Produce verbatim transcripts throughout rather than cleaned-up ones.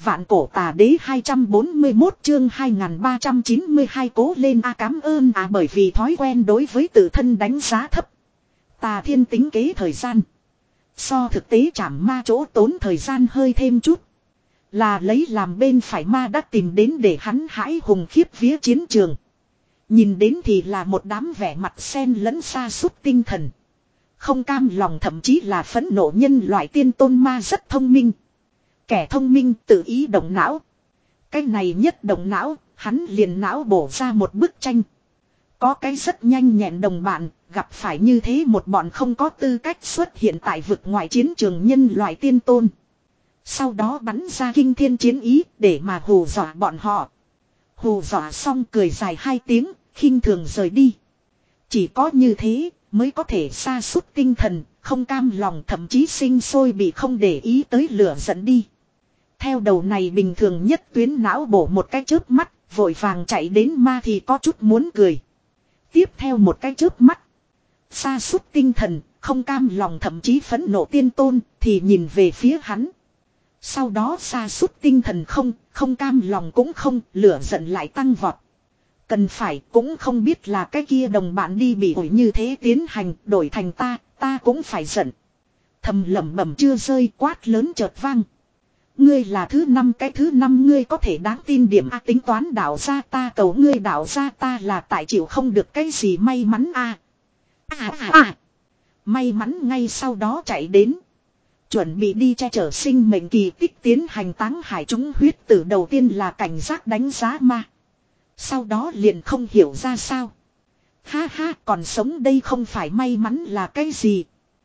Vạn cổ tà đế hai trăm bốn mươi mốt chương hai nghìn ba trăm chín mươi hai cố lên a cảm ơn à bởi vì thói quen đối với tự thân đánh giá thấp. Tà thiên tính kế thời gian. So thực tế trảm ma chỗ tốn thời gian hơi thêm chút. Là lấy làm bên phải ma đã tìm đến để hắn hãi hùng khiếp vía chiến trường. Nhìn đến thì là một đám vẻ mặt xen lẫn sa sút tinh thần. Không cam lòng thậm chí là phẫn nộ nhân loại tiên tôn ma rất thông minh. Kẻ thông minh tự ý động não. Cái này nhất động não, hắn liền não bổ ra một bức tranh. Có cái rất nhanh nhẹn đồng bạn, gặp phải như thế một bọn không có tư cách xuất hiện tại vực ngoại chiến trường nhân loại tiên tôn. Sau đó bắn ra kinh thiên chiến ý để mà hù dọa bọn họ. Hù dọa xong cười dài hai tiếng, khinh thường rời đi. Chỉ có như thế mới có thể sa sút tinh thần, không cam lòng thậm chí sinh sôi bị không để ý tới lửa giận đi. Theo đầu này bình thường nhất tuyến não bổ một cái chớp mắt, vội vàng chạy đến ma thì có chút muốn cười. Tiếp theo một cái chớp mắt, sa sút tinh thần, không cam lòng thậm chí phẫn nộ tiên tôn thì nhìn về phía hắn. Sau đó sa sút tinh thần không, không cam lòng cũng không, lửa giận lại tăng vọt. Cần phải cũng không biết là cái kia đồng bạn đi bị ổi như thế tiến hành, đổi thành ta, ta cũng phải giận. Thầm lẩm bẩm chưa rơi quát lớn chợt vang. Ngươi là thứ năm cái thứ năm ngươi có thể đáng tin điểm a tính toán đạo ra ta cầu ngươi đạo ra ta là tại chịu không được cái gì may mắn a à. À, à, à. May mắn ngay sau đó chạy đến. Chuẩn bị đi che chở sinh mệnh kỳ tích tiến hành táng hải chúng huyết tử đầu tiên là cảnh giác đánh giá ma. Sau đó liền không hiểu ra sao. Ha ha còn sống đây không phải may mắn là cái gì.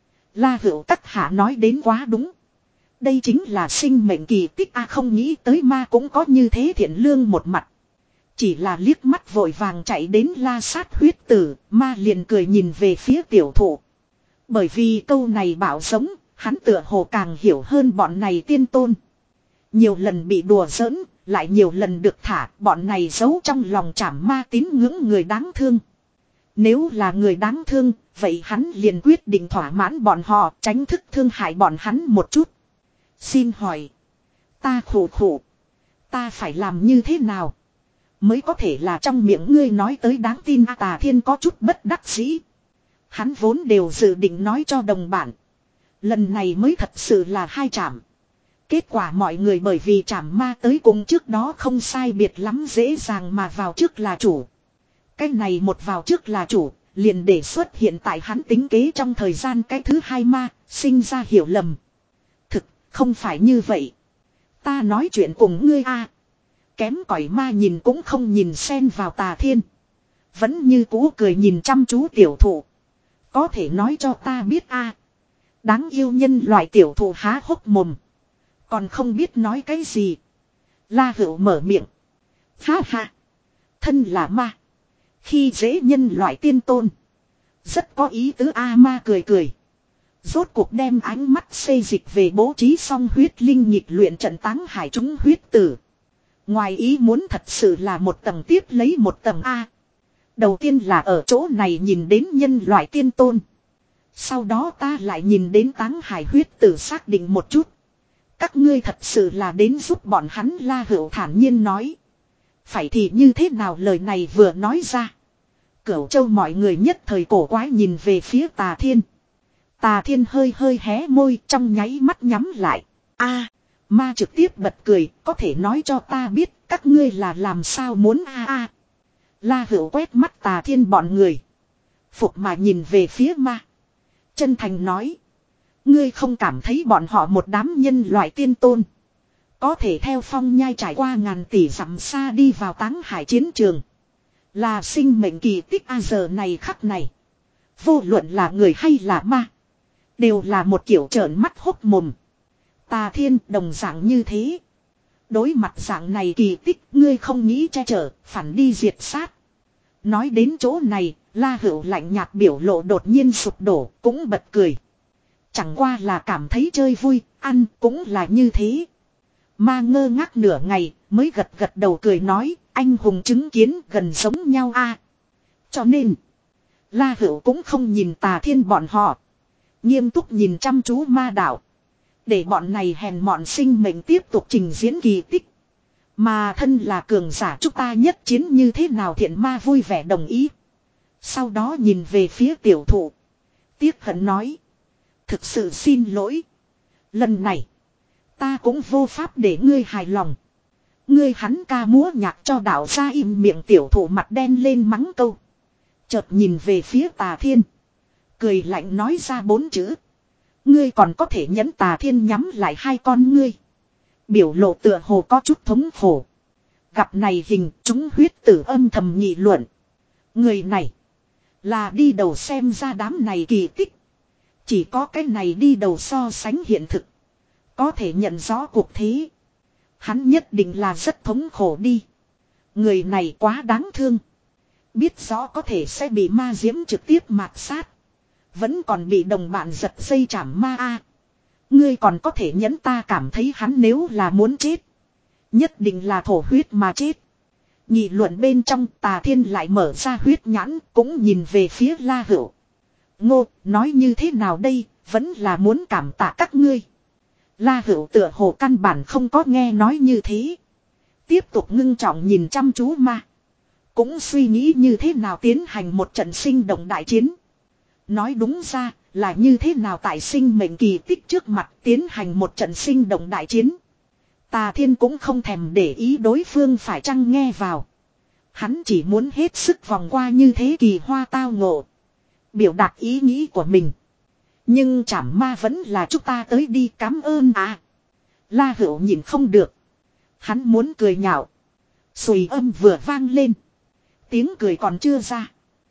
La Hữu Tắc Hạ nói đến quá đúng. Đây chính là sinh mệnh kỳ tích a không nghĩ tới ma cũng có như thế thiện lương một mặt. Chỉ là liếc mắt vội vàng chạy đến la sát huyết tử, ma liền cười nhìn về phía tiểu thụ. Bởi vì câu này bảo giống, hắn tựa hồ càng hiểu hơn bọn này tiên tôn. Nhiều lần bị đùa giỡn, lại nhiều lần được thả, bọn này giấu trong lòng trảm ma tín ngưỡng người đáng thương. Nếu là người đáng thương, vậy hắn liền quyết định thỏa mãn bọn họ, tránh thức thương hại bọn hắn một chút. Xin hỏi, ta khổ khổ, ta phải làm như thế nào mới có thể là trong miệng ngươi nói tới đáng tin a Tà Thiên có chút bất đắc dĩ. Hắn vốn đều dự định nói cho đồng bạn. Lần này mới thật sự là hai trảm. Kết quả mọi người bởi vì trảm ma tới cùng trước đó không sai biệt lắm dễ dàng mà vào trước là chủ. Cái này một vào trước là chủ, liền để xuất hiện tại hắn tính kế trong thời gian cái thứ hai ma, sinh ra hiểu lầm. Thực, không phải như vậy. Ta nói chuyện cùng ngươi a Kém cỏi ma nhìn cũng không nhìn xen vào Tà Thiên. Vẫn như cũ cười nhìn chăm chú tiểu thụ. Có thể nói cho ta biết a đáng yêu nhân loại tiểu thụ há hốc mồm. Còn không biết nói cái gì. La Hữu mở miệng. Ha ha. Thân là ma. Khi dễ nhân loại tiên tôn. Rất có ý tứ a ma cười cười. Rốt cuộc đem ánh mắt xây dịch về bố trí xong huyết linh nhịp luyện trận táng hải chúng huyết tử. Ngoài ý muốn thật sự là một tầng tiếp lấy một tầng A. Đầu tiên là ở chỗ này nhìn đến nhân loại tiên tôn. Sau đó ta lại nhìn đến táng hải huyết tử xác định một chút. Các ngươi thật sự là đến giúp bọn hắn La Hữu thản nhiên nói. Phải thì như thế nào lời này vừa nói ra. Cửu Châu mọi người nhất thời cổ quái nhìn về phía Tà Thiên. Tà Thiên hơi hơi hé môi trong nháy mắt nhắm lại. A, ma trực tiếp bật cười, có thể nói cho ta biết các ngươi là làm sao muốn a a. La Hữu quét mắt Tà Thiên bọn người. Phục mà nhìn về phía ma. Chân thành nói. Ngươi không cảm thấy bọn họ một đám nhân loại tiên tôn. Có thể theo phong nhai trải qua ngàn tỷ dặm xa đi vào táng hải chiến trường. Là sinh mệnh kỳ tích a giờ này khắc này. Vô luận là người hay là ma. Đều là một kiểu trợn mắt hốc mồm. Tà Thiên đồng dạng như thế. Đối mặt dạng này kỳ tích ngươi không nghĩ che chở, phản đi diệt sát. Nói đến chỗ này, La Hữu lạnh nhạt biểu lộ đột nhiên sụp đổ, cũng bật cười. Chẳng qua là cảm thấy chơi vui, ăn cũng là như thế. Ma ngơ ngác nửa ngày, mới gật gật đầu cười nói, anh hùng chứng kiến gần giống nhau a. Cho nên, La Hữu cũng không nhìn Tà Thiên bọn họ. Nghiêm túc nhìn chăm chú ma đạo. Để bọn này hèn mọn sinh mệnh tiếp tục trình diễn kỳ tích. Mà thân là cường giả chúng ta nhất chiến như thế nào thiện ma vui vẻ đồng ý. Sau đó nhìn về phía tiểu thụ. Tiếc hận nói. Thực sự xin lỗi. Lần này. Ta cũng vô pháp để ngươi hài lòng. Ngươi hắn ca múa nhạc cho đạo ra im miệng tiểu thụ mặt đen lên mắng câu. Chợt nhìn về phía Tà Thiên. Cười lạnh nói ra bốn chữ. Ngươi còn có thể nhẫn. Tà Thiên nhắm lại hai con ngươi. Biểu lộ tựa hồ có chút thống khổ. Gặp này hình chúng huyết tử âm thầm nghị luận. Người này. Là đi đầu xem ra đám này kỳ tích. Chỉ có cái này đi đầu so sánh hiện thực. Có thể nhận rõ cuộc thế. Hắn nhất định là rất thống khổ đi. Người này quá đáng thương. Biết rõ có thể sẽ bị ma diễm trực tiếp mạt sát. Vẫn còn bị đồng bạn giật dây chảm ma a. Ngươi còn có thể nhẫn. Ta cảm thấy hắn nếu là muốn chết. Nhất định là thổ huyết mà chết. Nghị luận bên trong Tà Thiên lại mở ra huyết nhãn. Cũng nhìn về phía La Hữu. Ngô nói như thế nào đây. Vẫn là muốn cảm tạ các ngươi. La Hữu tựa hồ căn bản không có nghe nói như thế. Tiếp tục ngưng trọng nhìn chăm chú ma. Cũng suy nghĩ như thế nào tiến hành một trận sinh động đại chiến. Nói đúng ra là như thế nào tại sinh mệnh kỳ tích trước mặt tiến hành một trận sinh động đại chiến. Tà Thiên cũng không thèm để ý đối phương phải chăng nghe vào. Hắn chỉ muốn hết sức vòng qua như thế kỳ hoa tao ngộ. Biểu đạt ý nghĩ của mình. Nhưng chảm ma vẫn là chúng ta tới đi cảm ơn à. La Hữu nhìn không được. Hắn muốn cười nhạo. Xùy âm vừa vang lên. Tiếng cười còn chưa ra.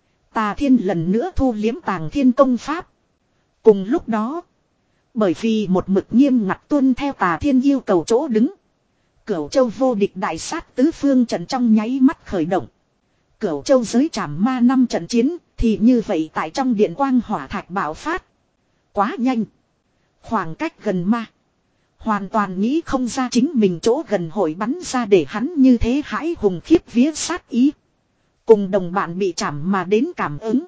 Tà Thiên lần nữa thu liếm Tàng Thiên công pháp. Cùng lúc đó. Bởi vì một mực nghiêm ngặt tuân theo Tà Thiên yêu cầu chỗ đứng. Cửu Châu vô địch đại sát tứ phương trận trong nháy mắt khởi động. Cửu Châu giới trảm ma năm trận chiến. Thì như vậy tại trong điện quang hỏa thạch bạo phát. Quá nhanh. Khoảng cách gần ma. Hoàn toàn nghĩ không ra chính mình chỗ gần hội bắn ra để hắn như thế hãi hùng khiếp vía sát ý. Cùng đồng bạn bị chảm mà đến cảm ứng.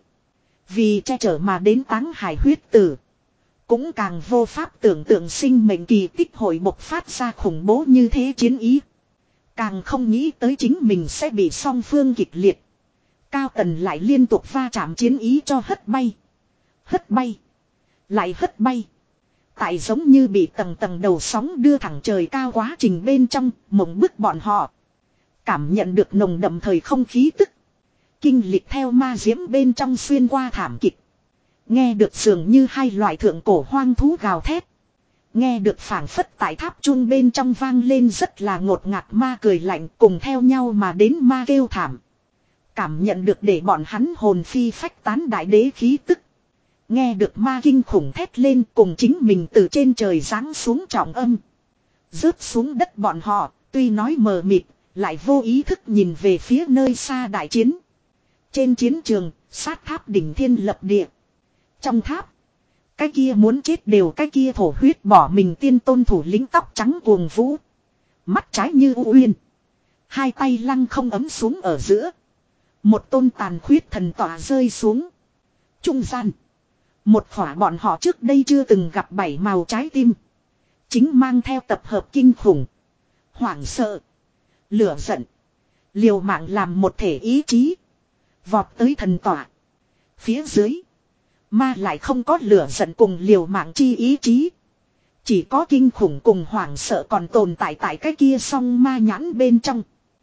Vì che chở mà đến táng hải huyết tử. Cũng càng vô pháp tưởng tượng sinh mệnh kỳ tích hội bộc phát ra khủng bố như thế chiến ý. Càng không nghĩ tới chính mình sẽ bị song phương kịch liệt. Cao Tần lại liên tục va chạm chiến ý cho hất bay. Hất bay. Lại hất bay. Tại giống như bị tầng tầng đầu sóng đưa thẳng trời cao quá trình bên trong, mộng bức bọn họ. Cảm nhận được nồng đậm thời không khí tức. Kinh lịch theo ma diễm bên trong xuyên qua thảm kịch. Nghe được dường như hai loại thượng cổ hoang thú gào thét. Nghe được phảng phất tại tháp chun bên trong vang lên rất là ngột ngạt ma cười lạnh cùng theo nhau mà đến ma kêu thảm. Cảm nhận được để bọn hắn hồn phi phách tán đại đế khí tức. Nghe được ma kinh khủng thét lên cùng chính mình từ trên trời giáng xuống trọng âm. Rớt xuống đất bọn họ, tuy nói mờ mịt, lại vô ý thức nhìn về phía nơi xa đại chiến. Trên chiến trường, sát tháp đỉnh thiên lập địa. Trong tháp, cái kia muốn chết đều cái kia thổ huyết bỏ mình tiên tôn thủ lĩnh tóc trắng cuồng vũ. Mắt trái như u uyên. Hai tay lăng không ấm xuống ở giữa. Một tôn tàn khuyết thần tỏa rơi xuống. Trung gian. Một khỏa bọn họ trước đây chưa từng gặp bảy màu trái tim. Chính mang theo tập hợp kinh khủng. Hoảng sợ. Lửa giận. Liều mạng làm một thể ý chí. Vọt tới thần tỏa. Phía dưới. Ma lại không có lửa giận cùng liều mạng chi ý chí. Chỉ có kinh khủng cùng hoảng sợ còn tồn tại tại cái kia song ma nhãn bên trong.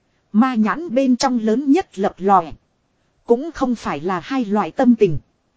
Ma nhãn bên trong lớn nhất lập lòe. Cũng không phải là hai loại tâm tình.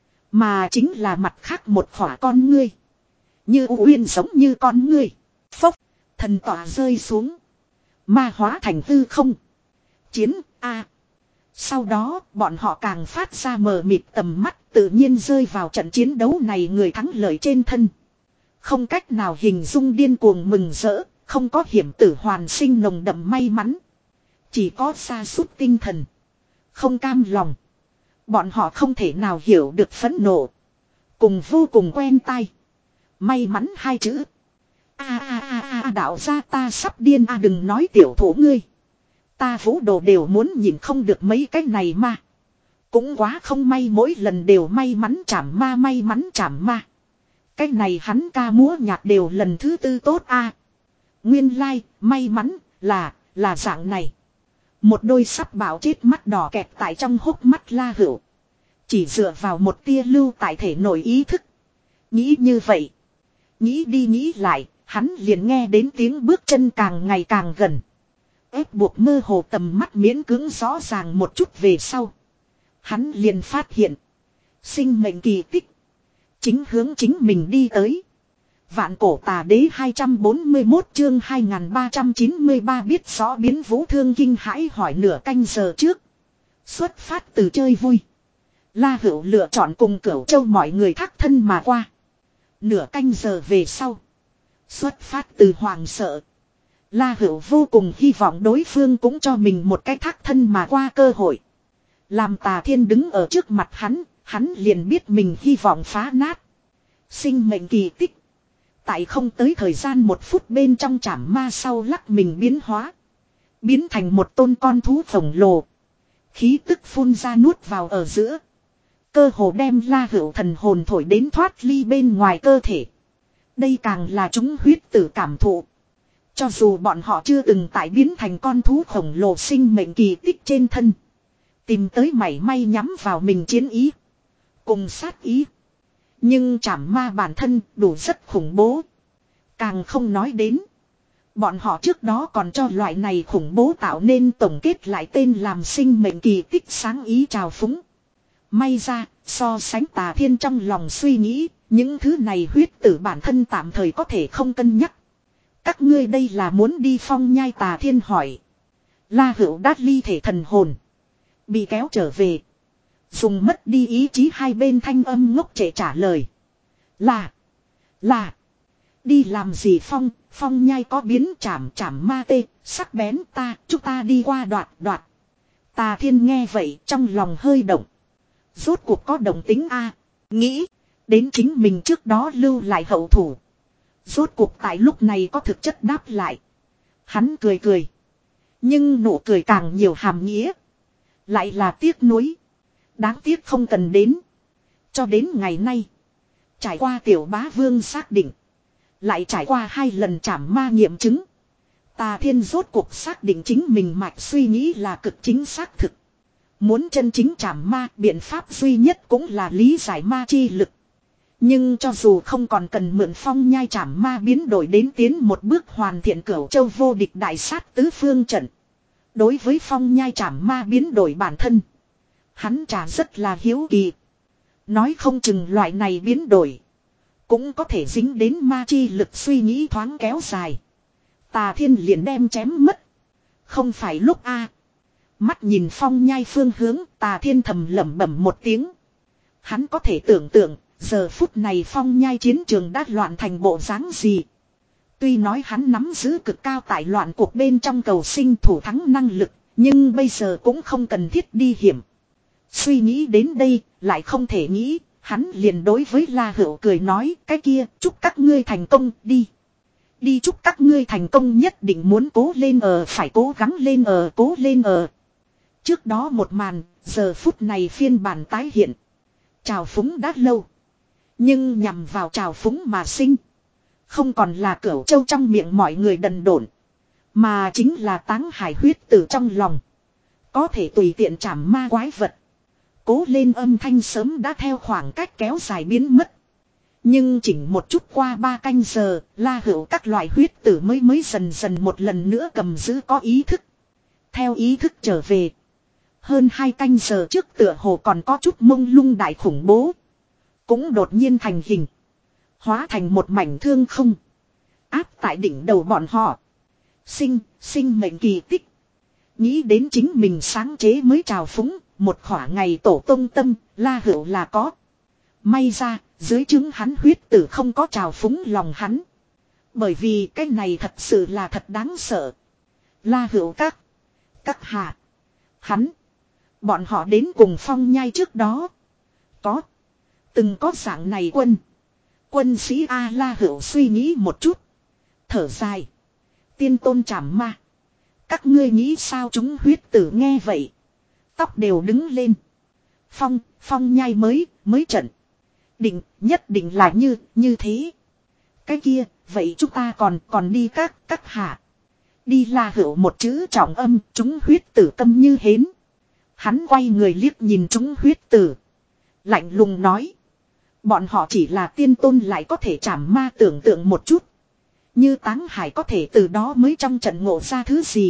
Mà chính là mặt khác một khỏa con ngươi. Như uyên giống như con ngươi. Phốc. Thần tỏa rơi xuống. Ma hóa thành hư không. Chiến A. Sau đó bọn họ càng phát ra mờ mịt tầm mắt tự nhiên rơi vào trận chiến đấu này người thắng lợi trên thân. Không cách nào hình dung điên cuồng mừng rỡ. Không có hiểm tử hoàn sinh nồng đậm may mắn. Chỉ có sa sút tinh thần. Không cam lòng. Bọn họ không thể nào hiểu được phẫn nộ. Cùng vô cùng quen tai. May mắn hai chữ. A a a a đạo gia ta sắp điên a à, đừng nói tiểu thủ ngươi. Ta vũ đồ đều muốn nhìn không được mấy cái này mà. Cũng quá không may mỗi lần đều may mắn chảm ma may mắn chảm ma. Cái này hắn ca múa nhạc đều lần thứ tư tốt a. Nguyên lai, like, may mắn, là, là dạng này. Một đôi sắp bảo chết mắt đỏ kẹt tại trong hốc mắt La Hữu. Chỉ dựa vào một tia lưu tại thể nội ý thức. Nghĩ như vậy. Nghĩ đi nghĩ lại, hắn liền nghe đến tiếng bước chân càng ngày càng gần. Ép buộc mơ hồ tầm mắt miễn cưỡng rõ ràng một chút về sau. Hắn liền phát hiện. Sinh mệnh kỳ tích. Chính hướng chính mình đi tới. Vạn cổ tà đế hai trăm bốn mươi mốt chương hai nghìn ba trăm chín mươi ba biết rõ biến vũ thương kinh hãi hỏi nửa canh giờ trước. Xuất phát từ chơi vui. La Hữu lựa chọn cùng Cửu Châu mọi người thác thân mà qua. Nửa canh giờ về sau. Xuất phát từ hoàng sợ. La Hữu vô cùng hy vọng đối phương cũng cho mình một cái thác thân mà qua cơ hội. Làm Tà Thiên đứng ở trước mặt hắn, hắn liền biết mình hy vọng phá nát. Sinh mệnh kỳ tích. Tại không tới thời gian một phút bên trong chảm ma sau lắc mình biến hóa. Biến thành một tôn con thú khổng lồ. Khí tức phun ra nuốt vào ở giữa. Cơ hồ đem La Hữu thần hồn thổi đến thoát ly bên ngoài cơ thể. Đây càng là chúng huyết tử cảm thụ. Cho dù bọn họ chưa từng tại biến thành con thú khổng lồ sinh mệnh kỳ tích trên thân. Tìm tới mảy may nhắm vào mình chiến ý. Cùng sát ý. Nhưng chảm ma bản thân đủ rất khủng bố. Càng không nói đến. Bọn họ trước đó còn cho loại này khủng bố tạo nên tổng kết lại tên làm sinh mệnh kỳ tích sáng ý trào phúng. May ra, so sánh Tà Thiên trong lòng suy nghĩ, những thứ này huyết tử bản thân tạm thời có thể không cân nhắc. Các ngươi đây là muốn đi phong nhai? Tà Thiên hỏi. La Hữu đát ly thể thần hồn. Bị kéo trở về. Dùng mất đi ý chí hai bên thanh âm ngốc trệ trả lời. Là. Là. Đi làm gì phong, phong nhai có biến chảm chảm ma tê, sắc bén ta, chúng ta đi qua đoạt đoạt. Tà Thiên nghe vậy trong lòng hơi động. Rốt cuộc có động tính a, nghĩ, đến chính mình trước đó lưu lại hậu thủ. Rốt cuộc tại lúc này có thực chất đáp lại. Hắn cười cười. Nhưng nụ cười càng nhiều hàm nghĩa. Lại là tiếc nuối. Đáng tiếc không cần đến. Cho đến ngày nay. Trải qua tiểu bá vương xác định. Lại trải qua hai lần trảm ma nghiệm chứng. Tà Thiên rốt cuộc xác định chính mình mạch suy nghĩ là cực chính xác thực. Muốn chân chính trảm ma, biện pháp duy nhất cũng là lý giải ma chi lực. Nhưng cho dù không còn cần mượn phong nhai trảm ma biến đổi đến tiến một bước hoàn thiện Cửu Châu vô địch đại sát tứ phương trận. Đối với phong nhai trảm ma biến đổi bản thân. Hắn chả rất là hiếu kỳ. Nói không chừng loại này biến đổi. Cũng có thể dính đến ma chi lực suy nghĩ thoáng kéo dài. Tà Thiên liền đem chém mất. Không phải lúc a. Mắt nhìn phong nhai phương hướng, Tà Thiên thầm lẩm bẩm một tiếng. Hắn có thể tưởng tượng, giờ phút này phong nhai chiến trường đã loạn thành bộ dáng gì. Tuy nói hắn nắm giữ cực cao tại loạn cuộc bên trong cầu sinh thủ thắng năng lực, nhưng bây giờ cũng không cần thiết đi hiểm. Suy nghĩ đến đây, lại không thể nghĩ, hắn liền đối với La Hữu cười nói, cái kia, chúc các ngươi thành công, đi. Đi chúc các ngươi thành công, nhất định muốn cố lên ờ, phải cố gắng lên ờ, cố lên ờ. Trước đó một màn, giờ phút này phiên bản tái hiện. Trào phúng đã lâu. Nhưng nhằm vào trào phúng mà sinh. Không còn là Cửu Châu trong miệng mọi người đần độn. Mà chính là táng hải huyết tử trong lòng. Có thể tùy tiện chảm ma quái vật. Cố lên âm thanh sớm đã theo khoảng cách kéo dài biến mất. Nhưng chỉnh một chút qua ba canh giờ, La Hữu các loại huyết tử mới mới dần dần một lần nữa cầm giữ có ý thức. Theo ý thức trở về. Hơn hai canh giờ trước tựa hồ còn có chút mông lung đại khủng bố. Cũng đột nhiên thành hình. Hóa thành một mảnh thương không. Áp tại đỉnh đầu bọn họ. Sinh, sinh mệnh kỳ tích. Nghĩ đến chính mình sáng chế mới trào phúng. Một khỏa ngày tổ tông tâm, La Hữu là có. May ra, dưới chứng hắn huyết tử không có trào phúng lòng hắn. Bởi vì cái này thật sự là thật đáng sợ. La Hữu các. Các hạ. Hắn. Bọn họ đến cùng phong nhai trước đó. Có. Từng có dạng này quân. Quân sĩ A. La Hữu suy nghĩ một chút. Thở dài. Tiên tôn trảm ma. Các ngươi nghĩ sao? Chúng huyết tử nghe vậy. Tóc đều đứng lên. Phong, phong nhai mới, mới trận. Định, nhất định là như, như thế. Cái kia, vậy chúng ta còn, còn đi các, các hạ. Đi La Hữu một chữ trọng âm, chúng huyết tử tâm như hến. Hắn quay người liếc nhìn chúng huyết tử. Lạnh lùng nói. Bọn họ chỉ là tiên tôn lại có thể chảm ma tưởng tượng một chút. Như Táng Hải có thể từ đó mới trong trận ngộ ra thứ gì.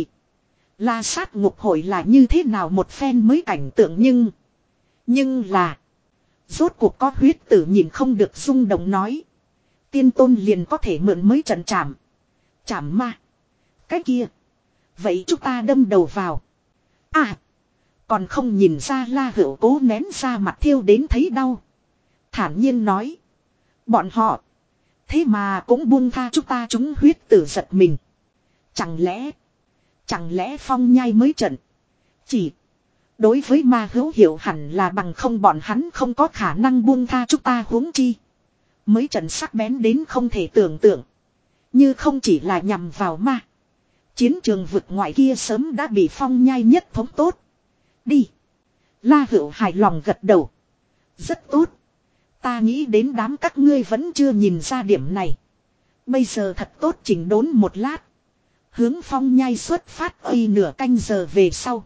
La sát ngục hội là như thế nào một phen mới cảnh tượng nhưng. Nhưng là. Rốt cuộc có huyết tử nhìn không được rung động nói. Tiên tôn liền có thể mượn mới trận chảm. Chảm ma. Cái kia. Vậy chúng ta đâm đầu vào. À. Còn không nhìn ra La Hữu cố nén ra mặt thiêu đến thấy đau. Thản nhiên nói. Bọn họ. Thế mà cũng buông tha chúng ta chúng huyết tử giật mình. Chẳng lẽ. Chẳng lẽ phong nhai mới trận. Chỉ. Đối với ma hữu hiệu hẳn là bằng không bọn hắn không có khả năng buông tha chúng ta huống chi. Mới trận sắc bén đến không thể tưởng tượng. Như không chỉ là nhằm vào ma. Chiến trường vực ngoại kia sớm đã bị phong nhai nhất thống tốt. Đi. La Hữu hài lòng gật đầu. Rất tốt. Ta nghĩ đến đám các ngươi vẫn chưa nhìn ra điểm này. Bây giờ thật tốt chỉnh đốn một lát. Hướng phong nhai xuất phát ây nửa canh giờ về sau.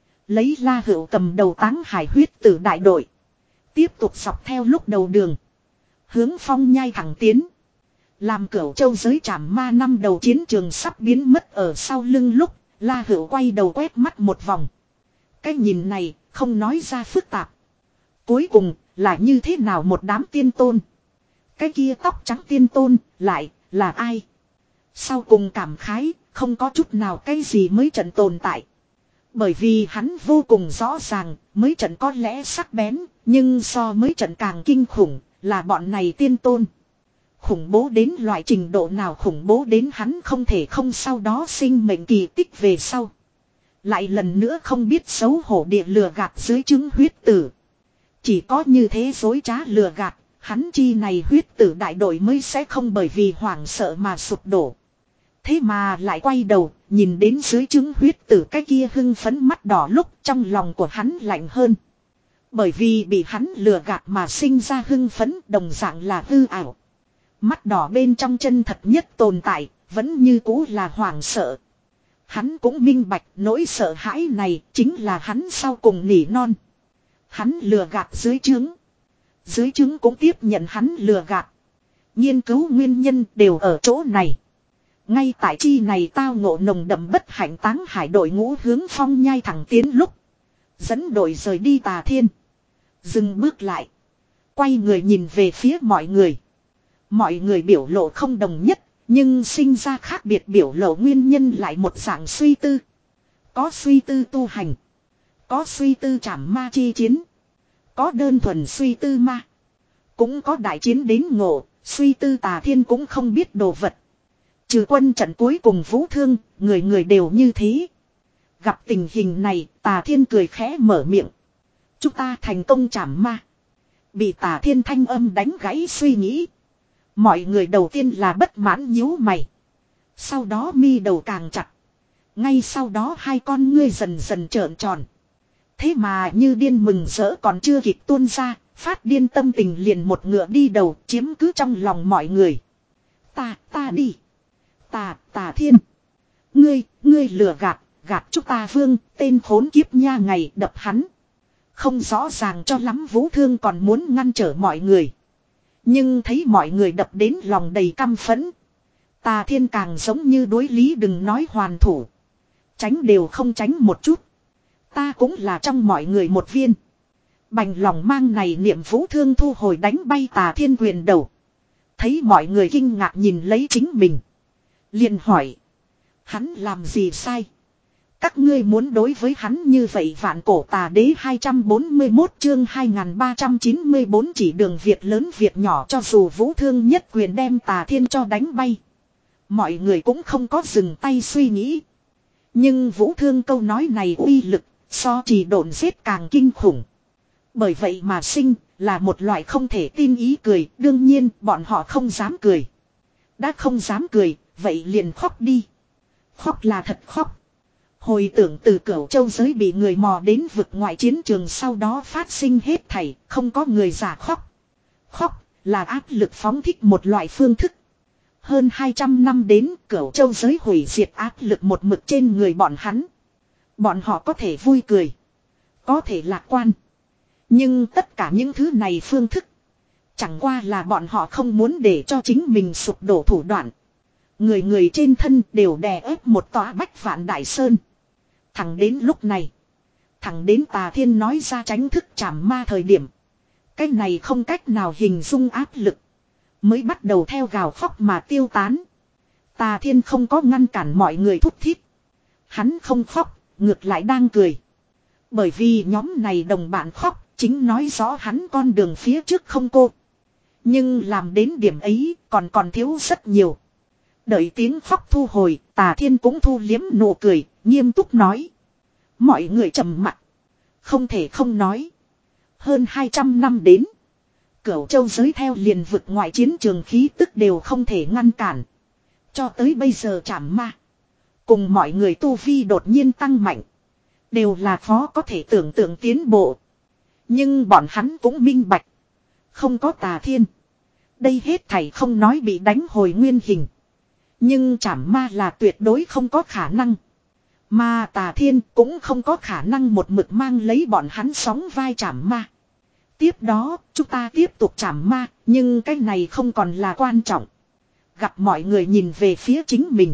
Lấy La Hữu cầm đầu Táng Hải huyết tử đại đội. Tiếp tục dọc theo lúc đầu đường. Hướng phong nhai thẳng tiến. Làm Cửu Châu giới trảm ma năm đầu chiến trường sắp biến mất ở sau lưng lúc. La Hữu quay đầu quét mắt một vòng. Cái nhìn này không nói ra phức tạp. Cuối cùng là như thế nào một đám tiên tôn. Cái kia tóc trắng tiên tôn lại là ai. Sau cùng cảm khái không có chút nào cái gì mới trận tồn tại. Bởi vì hắn vô cùng rõ ràng mới trận có lẽ sắc bén. Nhưng so mới trận càng kinh khủng là bọn này tiên tôn. Khủng bố đến loại trình độ nào khủng bố đến hắn không thể không sau đó sinh mệnh kỳ tích về sau. Lại lần nữa không biết xấu hổ địa lừa gạt dưới trứng huyết tử. Chỉ có như thế dối trá lừa gạt, hắn chi này huyết tử đại đội mới sẽ không bởi vì hoảng sợ mà sụp đổ. Thế mà lại quay đầu, nhìn đến dưới trứng huyết tử cái kia hưng phấn mắt đỏ lúc trong lòng của hắn lạnh hơn. Bởi vì bị hắn lừa gạt mà sinh ra hưng phấn đồng dạng là hư ảo. Mắt đỏ bên trong chân thật nhất tồn tại, vẫn như cũ là hoảng sợ. Hắn cũng minh bạch nỗi sợ hãi này chính là hắn sau cùng nỉ non. Hắn lừa gạt dưới trướng. Dưới trướng cũng tiếp nhận hắn lừa gạt. Nghiên cứu nguyên nhân đều ở chỗ này. Ngay tại chi này tao ngộ nồng đậm bất hạnh Táng Hải đội ngũ hướng phong nhai thẳng tiến lúc. Dẫn đội rời đi Tà Thiên. Dừng bước lại. Quay người nhìn về phía mọi người. Mọi người biểu lộ không đồng nhất. Nhưng sinh ra khác biệt biểu lộ nguyên nhân lại một dạng suy tư. Có suy tư tu hành. Có suy tư trảm ma chi chiến. Có đơn thuần suy tư ma. Cũng có đại chiến đến ngộ. Suy tư Tà Thiên cũng không biết đồ vật. Trừ quân trận cuối cùng Vũ Thương. Người người đều như thế. Gặp tình hình này Tà Thiên cười khẽ mở miệng. Chúng ta thành công trảm ma. Bị Tà Thiên thanh âm đánh gãy suy nghĩ. Mọi người đầu tiên là bất mãn nhíu mày. Sau đó mi đầu càng chặt. Ngay sau đó hai con ngươi dần dần trợn tròn. Thế mà như điên mừng rỡ còn chưa kịp tuôn ra. Phát điên tâm tình liền một ngựa đi đầu chiếm cứ trong lòng mọi người. Ta, ta đi. Ta, Tà Thiên. Ngươi, ngươi lừa gạt, gạt chúng ta vương, tên khốn kiếp nha ngày đập hắn. Không rõ ràng cho lắm Vũ Thương còn muốn ngăn trở mọi người. Nhưng thấy mọi người đập đến lòng đầy căm phẫn. Tà Thiên càng giống như đối lý đừng nói hoàn thủ. Tránh đều không tránh một chút. Ta cũng là trong mọi người một viên. Bành lòng mang này niệm Vũ Thương thu hồi đánh bay Tà Thiên quyền đầu. Thấy mọi người kinh ngạc nhìn lấy chính mình. Liền hỏi. Hắn làm gì sai? Các ngươi muốn đối với hắn như vậy vạn cổ tà đế hai trăm bốn mươi mốt chương hai nghìn ba trăm chín mươi bốn chỉ đường việc lớn việc nhỏ cho dù Vũ Thương nhất quyền đem Tà Thiên cho đánh bay. Mọi người cũng không có dừng tay suy nghĩ. Nhưng Vũ Thương câu nói này uy lực so chỉ độn giết càng kinh khủng. Bởi vậy mà sinh là một loại không thể tin ý cười. Đương nhiên bọn họ không dám cười. Đã không dám cười vậy liền khóc đi. Khóc là thật khóc. Hồi tưởng từ Cửu Châu giới bị người mò đến vực ngoại chiến trường sau đó phát sinh hết thảy, không có người giả khóc. Khóc là áp lực phóng thích một loại phương thức. Hơn hai trăm năm đến Cửu Châu giới hủy diệt áp lực một mực trên người bọn hắn. Bọn họ có thể vui cười. Có thể lạc quan. Nhưng tất cả những thứ này phương thức. Chẳng qua là bọn họ không muốn để cho chính mình sụp đổ thủ đoạn. Người người trên thân đều đè ép một tòa bách vạn đại sơn. Thẳng đến lúc này. Thẳng đến Tà Thiên nói ra tránh thức trảm ma thời điểm. Cái này không cách nào hình dung áp lực. Mới bắt đầu theo gào khóc mà tiêu tán. Tà Thiên không có ngăn cản mọi người thúc thiết. Hắn không khóc, ngược lại đang cười. Bởi vì nhóm này đồng bạn khóc, chính nói rõ hắn con đường phía trước không cô. Nhưng làm đến điểm ấy, còn còn thiếu rất nhiều. Đợi tiếng khóc thu hồi, Tà Thiên cũng thu liếm nụ cười, nghiêm túc nói. Mọi người trầm mặc. Không thể không nói. Hơn hai trăm năm đến. Cửu Châu giới theo liền vực ngoại chiến trường khí tức đều không thể ngăn cản. Cho tới bây giờ trảm ma. Cùng mọi người tu vi đột nhiên tăng mạnh. Đều là khó có thể tưởng tượng tiến bộ. Nhưng bọn hắn cũng minh bạch. Không có Tà Thiên. Đây hết thảy không nói bị đánh hồi nguyên hình. Nhưng trảm ma là tuyệt đối không có khả năng. Mà Tà Thiên cũng không có khả năng một mực mang lấy bọn hắn sóng vai trảm ma. Tiếp đó, chúng ta tiếp tục trảm ma, nhưng cái này không còn là quan trọng. Gặp mọi người nhìn về phía chính mình.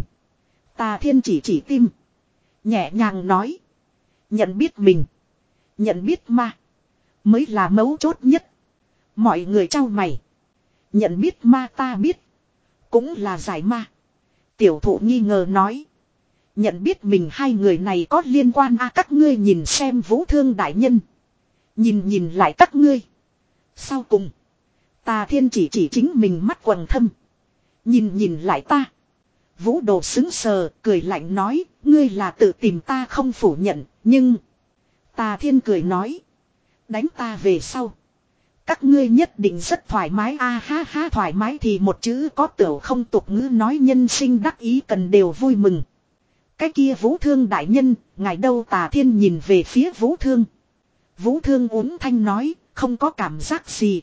Tà Thiên chỉ chỉ tim. Nhẹ nhàng nói. Nhận biết mình. Nhận biết ma. Mới là mấu chốt nhất. Mọi người trao mày. Nhận biết ma ta biết. Cũng là giải ma. Tiểu thụ nghi ngờ nói. Nhận biết mình hai người này có liên quan à các ngươi nhìn xem Vũ Thương đại nhân. Nhìn nhìn lại các ngươi. Sau cùng. Tà Thiên chỉ chỉ chính mình mắt quầng thâm. Nhìn nhìn lại ta. Vũ Đồ xứng sờ cười lạnh nói. Ngươi là tự tìm ta không phủ nhận. Nhưng. Tà Thiên cười nói. Đánh ta về sau. Các ngươi nhất định rất thoải mái a ha ha thoải mái thì một chữ có tửu không tục ngữ nói nhân sinh đắc ý cần đều vui mừng. Cái kia Vũ Thương đại nhân, ngài đâu Tà Thiên nhìn về phía Vũ Thương. Vũ Thương uống thanh nói, không có cảm giác gì.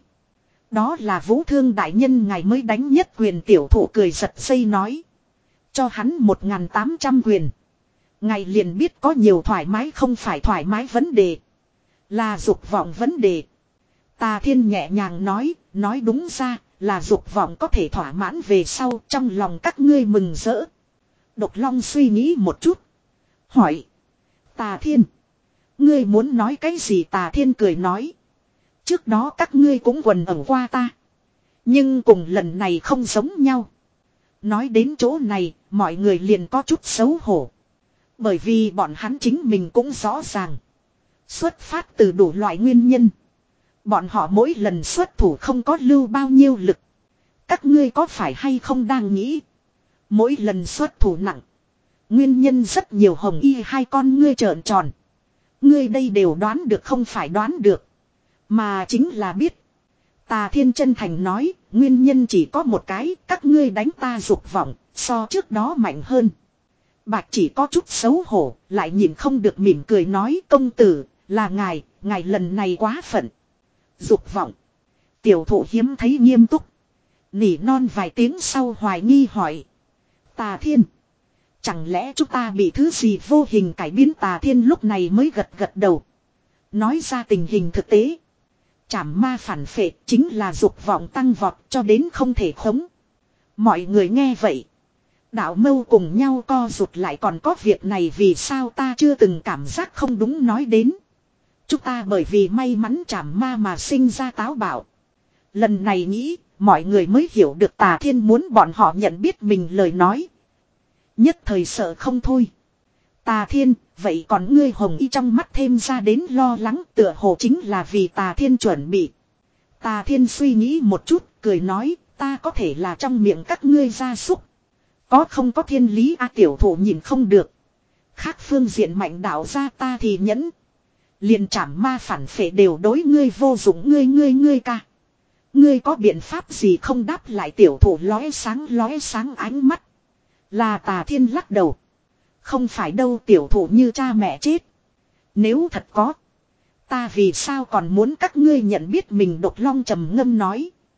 Đó là Vũ Thương đại nhân ngài mới đánh nhất quyền tiểu thụ cười giật dây nói. Cho hắn một ngàn tám trăm quyền. Ngài liền biết có nhiều thoải mái không phải thoải mái vấn đề. Là dục vọng vấn đề. Tà Thiên nhẹ nhàng nói, nói đúng ra là dục vọng có thể thỏa mãn về sau trong lòng các ngươi mừng rỡ. Độc Long suy nghĩ một chút. Hỏi. Tà Thiên. Ngươi muốn nói cái gì Tà Thiên cười nói. Trước đó các ngươi cũng quần ẩn qua ta. Nhưng cùng lần này không giống nhau. Nói đến chỗ này, mọi người liền có chút xấu hổ. Bởi vì bọn hắn chính mình cũng rõ ràng. Xuất phát từ đủ loại nguyên nhân. Bọn họ mỗi lần xuất thủ không có lưu bao nhiêu lực. Các ngươi có phải hay không đang nghĩ. Mỗi lần xuất thủ nặng. Nguyên nhân rất nhiều hồng y hai con ngươi trợn tròn. Ngươi đây đều đoán được không phải đoán được. Mà chính là biết. Tà Thiên chân thành nói. Nguyên nhân chỉ có một cái. Các ngươi đánh ta dục vọng. So trước đó mạnh hơn. Bạch chỉ có chút xấu hổ. Lại nhìn không được mỉm cười nói. Công tử là ngài. Ngài lần này quá phận. Dục vọng. Tiểu thụ hiếm thấy nghiêm túc. Nỉ non vài tiếng sau hoài nghi hỏi. Tà Thiên. Chẳng lẽ chúng ta bị thứ gì vô hình cải biến Tà Thiên lúc này mới gật gật đầu. Nói ra tình hình thực tế. Trảm ma phản phệ chính là dục vọng tăng vọt cho đến không thể khống. Mọi người nghe vậy. Đạo mâu cùng nhau co rụt lại còn có việc này vì sao ta chưa từng cảm giác không đúng nói đến. Chúng ta bởi vì may mắn trảm ma mà sinh ra táo bạo. Lần này nghĩ, mọi người mới hiểu được Tà Thiên muốn bọn họ nhận biết mình lời nói. Nhất thời sợ không thôi. Tà Thiên, vậy còn ngươi hồng y trong mắt thêm ra đến lo lắng tựa hồ chính là vì Tà Thiên chuẩn bị. Tà Thiên suy nghĩ một chút, cười nói, ta có thể là trong miệng các ngươi gia súc. Có không có thiên lý a tiểu thủ nhìn không được. Khác phương diện mạnh đạo ra ta thì nhẫn. Liền trảm ma phản phệ đều đối ngươi vô dụng ngươi ngươi ngươi ca. Ngươi có biện pháp gì không đáp lại tiểu thủ lóe sáng lóe sáng ánh mắt. Là Tà Thiên lắc đầu. Không phải đâu tiểu thủ như cha mẹ chết. Nếu thật có. Ta vì sao còn muốn các ngươi nhận biết mình Độc Long trầm ngâm nói.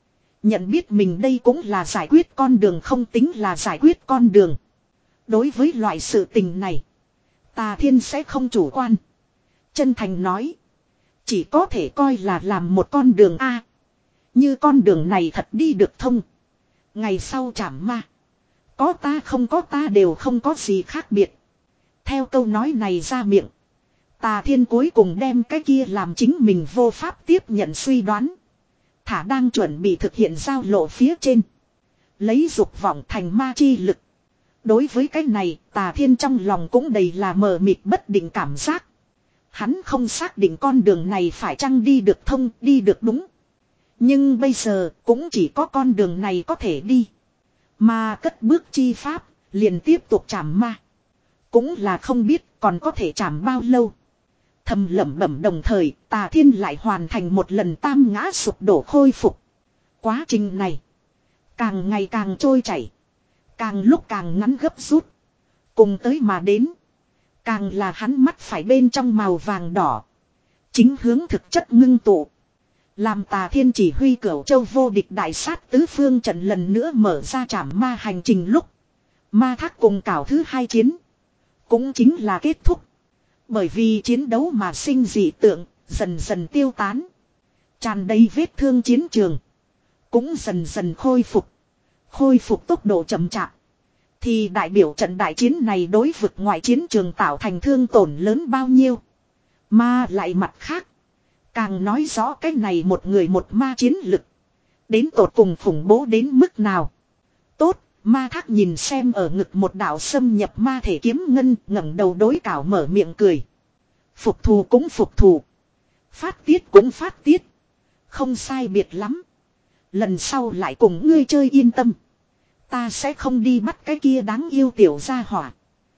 Nhận biết mình đây cũng là giải quyết con đường không tính là giải quyết con đường. Đối với loại sự tình này, Tà Thiên sẽ không chủ quan. Chân thành nói. Chỉ có thể coi là làm một con đường A. Như con đường này thật đi được thông. Ngày sau trảm ma. Có ta không có ta đều không có gì khác biệt. Theo câu nói này ra miệng. Tà Thiên cuối cùng đem cái kia làm chính mình vô pháp tiếp nhận suy đoán. Thả đang chuẩn bị thực hiện giao lộ phía trên. Lấy dục vọng thành ma chi lực. Đối với cái này, Tà Thiên trong lòng cũng đầy là mờ mịt bất định cảm giác. Hắn không xác định con đường này phải chăng đi được thông, đi được đúng. Nhưng bây giờ, cũng chỉ có con đường này có thể đi. Mà cất bước chi pháp, liền tiếp tục trảm ma. Cũng là không biết còn có thể trảm bao lâu. Thầm lẩm bẩm đồng thời, Tà Thiên lại hoàn thành một lần tam ngã sụp đổ khôi phục. Quá trình này, càng ngày càng trôi chảy. Càng lúc càng ngắn gấp rút. Cùng tới mà đến. Càng là hắn mắt phải bên trong màu vàng đỏ. Chính hướng thực chất ngưng tụ. Làm Tà Thiên chỉ huy Cửu Châu vô địch đại sát tứ phương trận lần nữa mở ra trảm ma hành trình lúc. Ma Thác cùng cảo thứ hai chiến. Cũng chính là kết thúc. Bởi vì chiến đấu mà sinh dị tượng, dần dần tiêu tán. Tràn đầy vết thương chiến trường. Cũng dần dần khôi phục. Khôi phục tốc độ chậm chạp. Thì đại biểu trận đại chiến này đối vực ngoại chiến trường tạo thành thương tổn lớn bao nhiêu. Mà lại mặt khác. Càng nói rõ cái này một người một ma chiến lực. Đến tột cùng khủng bố đến mức nào. Tốt, Ma Thác nhìn xem ở ngực một đạo xâm nhập ma thể kiếm ngân, ngẩng đầu đối cảo mở miệng cười. Phục thù cũng phục thù. Phát tiết cũng phát tiết. Không sai biệt lắm. Lần sau lại cùng ngươi chơi yên tâm. Ta sẽ không đi bắt cái kia đáng yêu tiểu gia hỏa.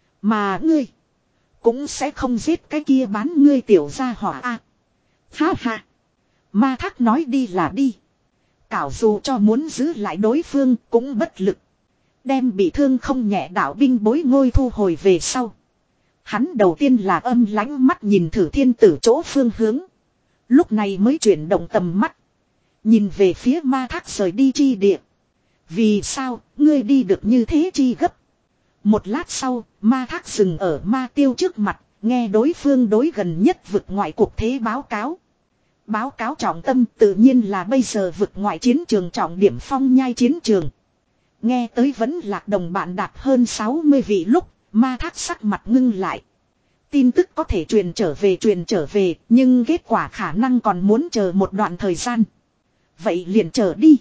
Mà ngươi cũng sẽ không giết cái kia bán ngươi tiểu gia hỏa a. À, ha ha. Ma Thác nói đi là đi. Cảo dù cho muốn giữ lại đối phương cũng bất lực. Đem bị thương không nhẹ đạo binh bối ngôi thu hồi về sau. Hắn đầu tiên là âm lãnh mắt nhìn thử thiên tử chỗ phương hướng. Lúc này mới chuyển động tầm mắt. Nhìn về phía Ma Thác rời đi chi địa. Vì sao ngươi đi được như thế chi gấp. Một lát sau Ma Thác dừng ở Ma Tiêu trước mặt. Nghe đối phương đối gần nhất vực ngoại cuộc thế báo cáo. Báo cáo trọng tâm tự nhiên là bây giờ vực ngoại chiến trường trọng điểm Phong Nhai chiến trường. Nghe tới vẫn lạc đồng bạn đạt hơn sáu mươi vị lúc, Ma Thác sắc mặt ngưng lại. Tin tức có thể truyền trở về truyền trở về, nhưng kết quả khả năng còn muốn chờ một đoạn thời gian. Vậy liền chờ đi.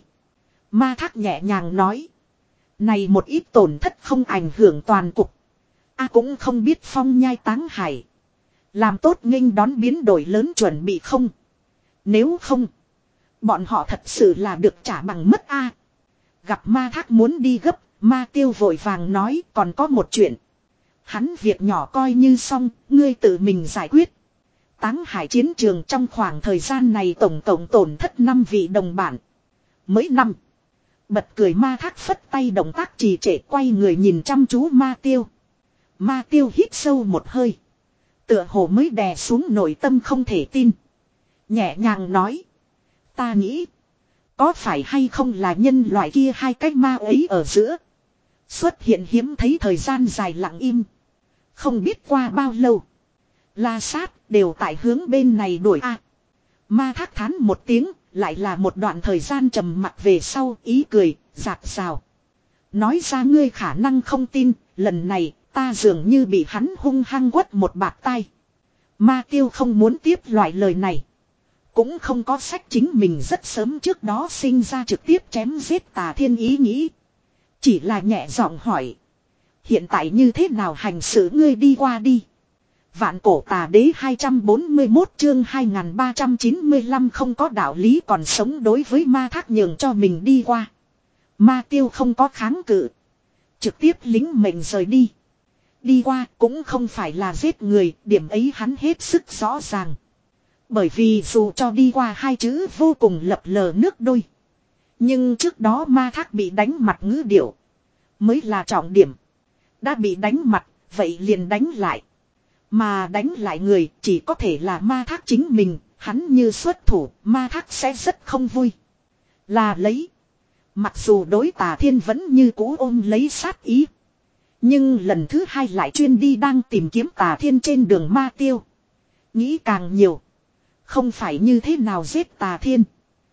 Ma Thác nhẹ nhàng nói. Này một ít tổn thất không ảnh hưởng toàn cục. A cũng không biết Phong Nhai táng hải. Làm tốt nghênh đón biến đổi lớn chuẩn bị không. Nếu không, bọn họ thật sự là được trả bằng mất A. Gặp Ma Thác muốn đi gấp, Ma Tiêu vội vàng nói còn có một chuyện. Hắn việc nhỏ coi như xong, ngươi tự mình giải quyết. Táng hải chiến trường trong khoảng thời gian này tổng tổng tổn thất năm vị đồng bản. Mấy năm. Bật cười Ma Thác phất tay động tác trì trệ quay người nhìn chăm chú Ma Tiêu. Ma Tiêu hít sâu một hơi. Tựa hồ mới đè xuống nội tâm không thể tin. Nhẹ nhàng nói. Ta nghĩ. Có phải hay không là nhân loại kia hai cái ma ấy ở giữa. Xuất hiện hiếm thấy thời gian dài lặng im. Không biết qua bao lâu. La Sát đều tại hướng bên này đuổi a. À, Ma Thác thán một tiếng. Lại là một đoạn thời gian trầm mặc về sau ý cười, giạt rào. Nói ra ngươi khả năng không tin. Lần này ta dường như bị hắn hung hăng quất một bạt tai. Ma Tiêu không muốn tiếp loại lời này. Cũng không có sách chính mình rất sớm trước đó sinh ra trực tiếp chém giết Tà Thiên ý nghĩ. Chỉ là nhẹ giọng hỏi. Hiện tại như thế nào hành xử ngươi đi qua đi. Vạn cổ tà đế hai trăm bốn mươi mốt chương hai nghìn ba trăm chín mươi lăm không có đạo lý còn sống đối với Ma Thác nhường cho mình đi qua. Ma Tiêu không có kháng cự. Trực tiếp lính mệnh rời đi. Đi qua cũng không phải là giết người, điểm ấy hắn hết sức rõ ràng. Bởi vì dù cho đi qua hai chữ vô cùng lập lờ nước đôi. Nhưng trước đó Ma Thác bị đánh mặt ngữ điệu. Mới là trọng điểm. Đã bị đánh mặt, vậy liền đánh lại. Mà đánh lại người chỉ có thể là Ma Thác chính mình. Hắn như xuất thủ, Ma Thác sẽ rất không vui. Là lấy. Mặc dù đối Tà Thiên vẫn như cũ ôm lấy sát ý. Nhưng lần thứ hai lại chuyên đi đang tìm kiếm Tà Thiên trên đường Ma Tiêu. Nghĩ càng nhiều. Không phải như thế nào giết Tà Thiên.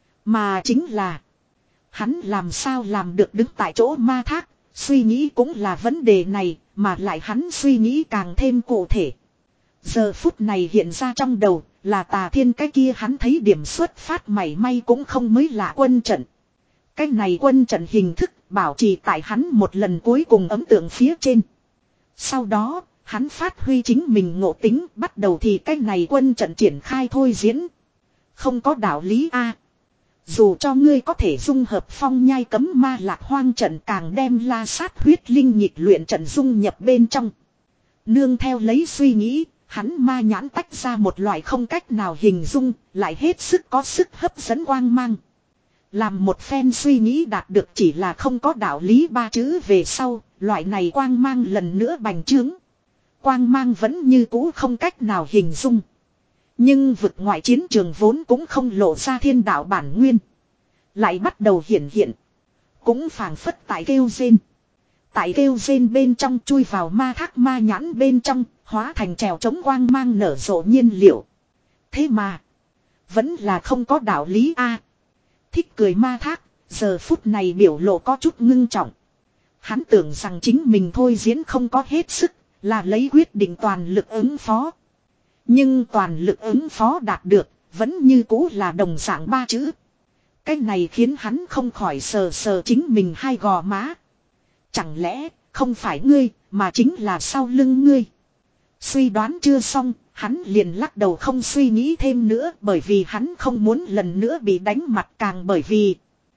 Mà chính là. Hắn làm sao làm được đứng tại chỗ ma thác. Suy nghĩ cũng là vấn đề này. Mà lại hắn suy nghĩ càng thêm cụ thể. Giờ phút này hiện ra trong đầu. Là Tà Thiên cái kia hắn thấy điểm xuất phát mảy may cũng không mới lạ quân trận. Cái này quân trận hình thức bảo trì tại hắn một lần cuối cùng ấn tượng phía trên. Sau đó, hắn phát huy chính mình ngộ tính bắt đầu thì cái này quân trận triển khai thôi diễn. Không có đạo lý a. Dù cho ngươi có thể dung hợp phong nhai cấm ma lạc hoang trận càng đem la sát huyết linh nhịp luyện trận dung nhập bên trong. Nương theo lấy suy nghĩ, hắn ma nhãn tách ra một loại không cách nào hình dung, lại hết sức có sức hấp dẫn quang mang. Làm một phen suy nghĩ đạt được chỉ là không có đạo lý ba chữ về sau, loại này quang mang lần nữa bành trướng. Quang mang vẫn như cũ không cách nào hình dung. Nhưng vực ngoại chiến trường vốn cũng không lộ ra thiên đạo bản nguyên. Lại bắt đầu hiện hiện. Cũng phảng phất tại kêu rên. Tại kêu rên bên trong chui vào ma thác ma nhãn bên trong, hóa thành trèo chống quang mang nở rộ nhiên liệu. Thế mà, vẫn là không có đạo lý a. Thích cười ma thác, giờ phút này biểu lộ có chút ngưng trọng. Hắn tưởng rằng chính mình thôi diễn không có hết sức, là lấy quyết định toàn lực ứng phó. Nhưng toàn lực ứng phó đạt được, vẫn như cũ là đồng dạng ba chữ. Cái này khiến hắn không khỏi sờ sờ chính mình hai gò má. Chẳng lẽ, không phải ngươi, mà chính là sau lưng ngươi. Suy đoán chưa xong, hắn liền lắc đầu không suy nghĩ thêm nữa bởi vì hắn không muốn lần nữa bị đánh mặt càng bởi vì.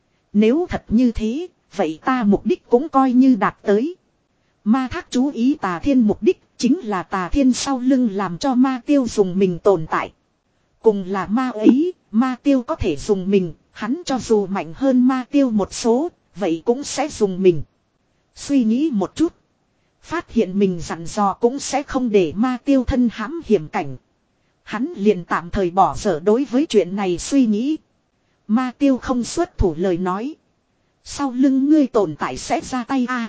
Nếu thật như thế, vậy ta mục đích cũng coi như đạt tới. Ma thác chú ý Tà Thiên mục đích chính là Tà Thiên sau lưng làm cho ma tiêu dùng mình tồn tại. Cùng là ma ấy, ma tiêu có thể dùng mình, hắn cho dù mạnh hơn ma tiêu một số, vậy cũng sẽ dùng mình. Suy nghĩ một chút. Phát hiện mình dặn dò cũng sẽ không để ma tiêu thân hãm hiểm cảnh. Hắn liền tạm thời bỏ dở đối với chuyện này suy nghĩ. Ma tiêu không xuất thủ lời nói. Sau lưng ngươi tồn tại sẽ ra tay a.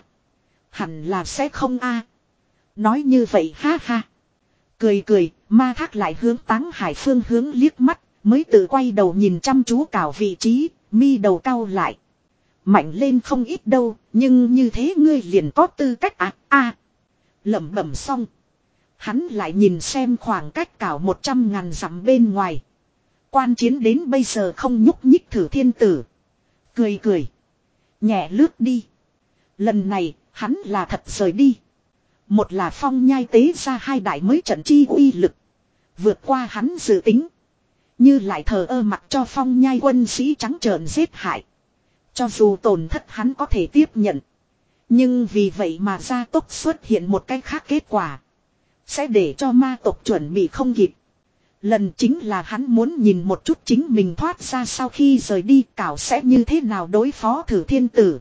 Hẳn là sẽ không a. Nói như vậy ha ha. Cười cười, ma thác lại hướng Táng Hải phương hướng liếc mắt, mới tự quay đầu nhìn chăm chú cào vị trí, mi đầu cau lại. Mạnh lên không ít đâu, nhưng như thế ngươi liền có tư cách à, a. Lẩm bẩm xong. Hắn lại nhìn xem khoảng cách cào một trăm ngàn dặm bên ngoài. Quan chiến đến bây giờ không nhúc nhích Thử Thiên Tử. Cười cười. Nhẹ lướt đi. Lần này, hắn là thật rời đi. Một là phong nhai tế ra hai đại mới trận chi uy lực. Vượt qua hắn dự tính. Như lại thờ ơ mặc cho phong nhai quân sĩ trắng trợn giết hại. Cho dù tổn thất hắn có thể tiếp nhận. Nhưng vì vậy mà gia tốc xuất hiện một cách khác kết quả. Sẽ để cho ma tộc chuẩn bị không kịp. Lần chính là hắn muốn nhìn một chút chính mình thoát ra sau khi rời đi Cảo sẽ như thế nào đối phó Thử Thiên Tử.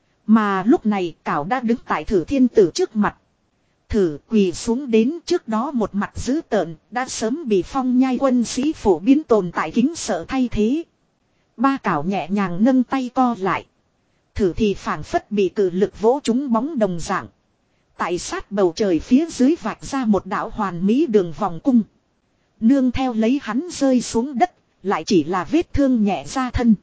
Mà lúc này Cảo đã đứng tại Thử Thiên Tử trước mặt. Thử quỳ xuống đến trước đó một mặt dữ tợn đã sớm bị phong nhai quân sĩ phổ biến tồn tại kính sợ thay thế. Ba Cảo nhẹ nhàng nâng tay co lại. Thử thì phảng phất bị cự lực vỗ trúng bóng đồng dạng. Tại sát bầu trời phía dưới vạch ra một đạo hoàn mỹ đường vòng cung. Nương theo lấy hắn rơi xuống đất, lại chỉ là vết thương nhẹ ra thân.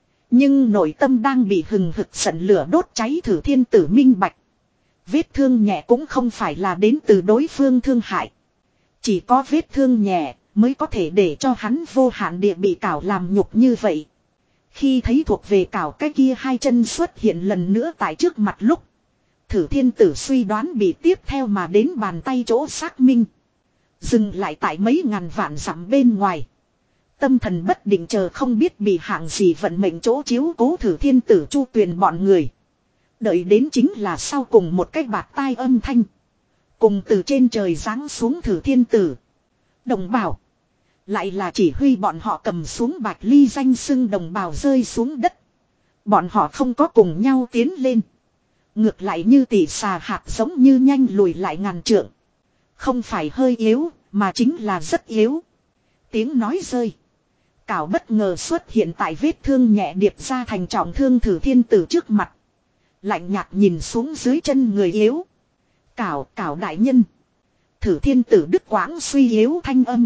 Nhưng nội tâm đang bị hừng hực giận lửa đốt cháy Thử Thiên Tử minh bạch. Vết thương nhẹ cũng không phải là đến từ đối phương thương hại. Chỉ có vết thương nhẹ mới có thể để cho hắn vô hạn địa bị Cảo làm nhục như vậy. Khi thấy thuộc về Cảo cái kia hai chân xuất hiện lần nữa tại trước mặt lúc. Thử Thiên Tử suy đoán bị tiếp theo mà đến bàn tay chỗ xác minh. Dừng lại tại mấy ngàn vạn dặm bên ngoài. Tâm thần bất định chờ không biết bị hạng gì vận mệnh chỗ chiếu cố Thử Thiên Tử chu tuyền bọn người. Đợi đến chính là sau cùng một cái bạt tai âm thanh. Cùng từ trên trời giáng xuống Thử Thiên Tử. Đồng bào. Lại là chỉ huy bọn họ cầm xuống bạch ly danh xưng đồng bào rơi xuống đất. Bọn họ không có cùng nhau tiến lên. Ngược lại như tỷ xà hạt giống như nhanh lùi lại ngàn trượng. Không phải hơi yếu, mà chính là rất yếu. Tiếng nói rơi. Cảo bất ngờ xuất hiện tại vết thương nhẹ điệp ra thành trọng thương Thử Thiên Tử trước mặt. Lạnh nhạt nhìn xuống dưới chân người yếu. Cảo, Cảo đại nhân. Thử Thiên Tử đứt quãng suy yếu thanh âm.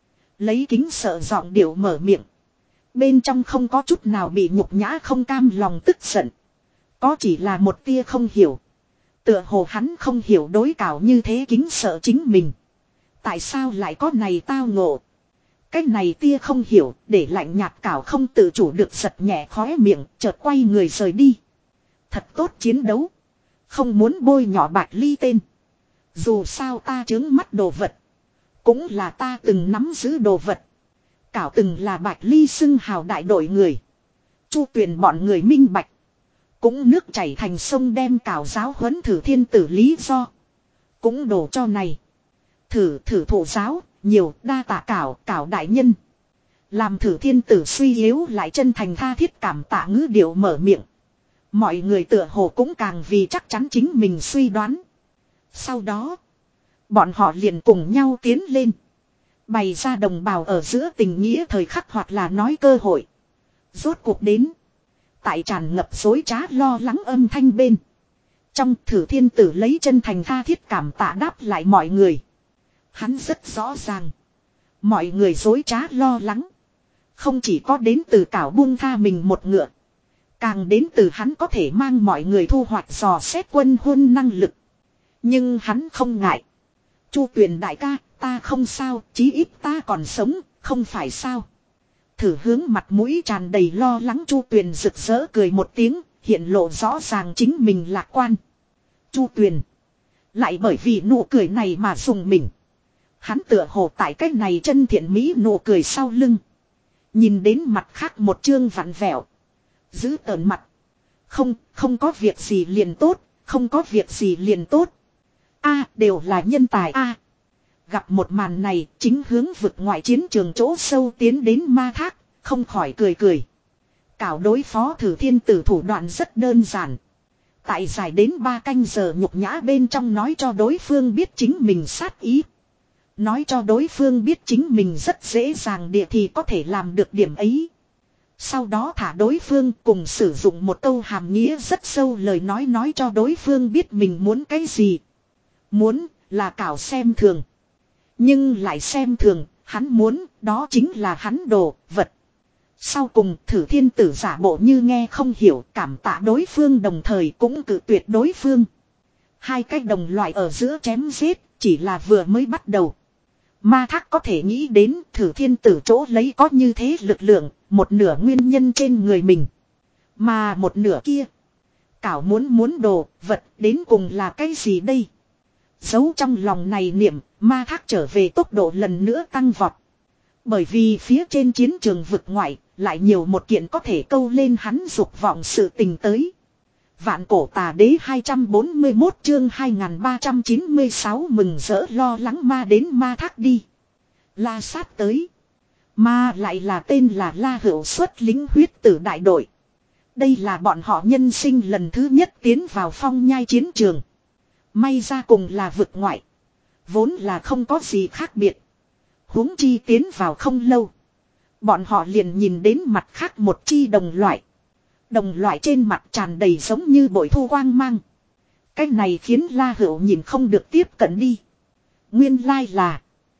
Lấy kính sợ giọng điệu mở miệng. Bên trong không có chút nào bị nhục nhã không cam lòng tức giận. Có chỉ là một tia không hiểu. Tựa hồ hắn không hiểu đối Cảo như thế kính sợ chính mình. Tại sao lại có này tao ngộ. Cái này tia không hiểu để lạnh nhạt Cảo không tự chủ được giật nhẹ khóe miệng chợt quay người rời đi. Thật tốt chiến đấu. Không muốn bôi nhỏ Bạch Ly tên. Dù sao ta trướng mắt đồ vật. Cũng là ta từng nắm giữ đồ vật. Cảo từng là Bạch Ly xưng hào đại đội người. Chu Tuyền bọn người minh bạch. Cũng nước chảy thành sông đem Cảo giáo huấn Thử Thiên Tử lý do. Cũng đổ cho này. Thử thử thụ giáo, nhiều đa tạ Cảo, Cảo đại nhân. Làm Thử Thiên Tử suy yếu lại chân thành tha thiết cảm tạ ngữ điệu mở miệng. Mọi người tựa hồ cũng càng vì chắc chắn chính mình suy đoán. Sau đó, bọn họ liền cùng nhau tiến lên. Bày ra đồng bào ở giữa tình nghĩa thời khắc hoặc là nói cơ hội. Rốt cuộc đến. Tại tràn ngập dối trá lo lắng âm thanh bên. Trong Thử Thiên Tử lấy chân thành tha thiết cảm tạ đáp lại mọi người. Hắn rất rõ ràng. Mọi người dối trá lo lắng. Không chỉ có đến từ Cảo buông tha mình một ngựa. Càng đến từ hắn có thể mang mọi người thu hoạch dò xét quân huân năng lực. Nhưng hắn không ngại. Chu Tuyền đại ca, ta không sao, chí ít ta còn sống, không phải sao. Thử hướng mặt mũi tràn đầy lo lắng Chu Tuyền rực rỡ cười một tiếng, hiện lộ rõ ràng chính mình lạc quan. Chu Tuyền. Lại bởi vì nụ cười này mà dùng mình. Hắn tựa hồ tại cách này chân thiện mỹ nụ cười sau lưng. Nhìn đến mặt khác một chương vặn vẹo. Giữ tợn mặt. Không, không có việc gì liền tốt, không có việc gì liền tốt. A đều là nhân tài A. Gặp một màn này, chính hướng vực ngoại chiến trường chỗ sâu tiến đến ma thác, không khỏi cười cười. Cảo đối phó Thử Thiên Tử thủ đoạn rất đơn giản. Tại dài đến ba canh giờ nhục nhã bên trong nói cho đối phương biết chính mình sát ý. Nói cho đối phương biết chính mình rất dễ dàng địa thì có thể làm được điểm ấy. Sau đó thả đối phương cùng sử dụng một câu hàm nghĩa rất sâu lời nói nói cho đối phương biết mình muốn cái gì. Muốn là Cảo xem thường. Nhưng lại xem thường, hắn muốn đó chính là hắn đồ, vật. Sau cùng Thử Thiên Tử giả bộ như nghe không hiểu cảm tạ đối phương đồng thời cũng cự tuyệt đối phương. Hai cái đồng loại ở giữa chém giết chỉ là vừa mới bắt đầu. Ma Thác có thể nghĩ đến Thử Thiên Tử chỗ lấy có như thế lực lượng, một nửa nguyên nhân trên người mình. Mà một nửa kia, Cảo muốn muốn đồ, vật đến cùng là cái gì đây? Giấu trong lòng này niệm, Ma Thác trở về tốc độ lần nữa tăng vọt. Bởi vì phía trên chiến trường vực ngoại, lại nhiều một kiện có thể câu lên hắn dục vọng sự tình tới. Vạn Cổ Tà Đế hai trăm bốn mươi mốt chương hai nghìn ba trăm chín mươi sáu mừng rỡ lo lắng ma đến Ma Thác đi. La sát tới. Ma lại là tên là La Hữu xuất lính huyết tử đại đội. Đây là bọn họ nhân sinh lần thứ nhất tiến vào phong nhai chiến trường. May ra cùng là vực ngoại. Vốn là không có gì khác biệt. Huống chi tiến vào không lâu. Bọn họ liền nhìn đến mặt khác một chi đồng loại. Đồng loại trên mặt tràn đầy giống như bội thu quang mang. Cái này khiến La Hữu nhìn không được tiếp cận đi. Nguyên lai là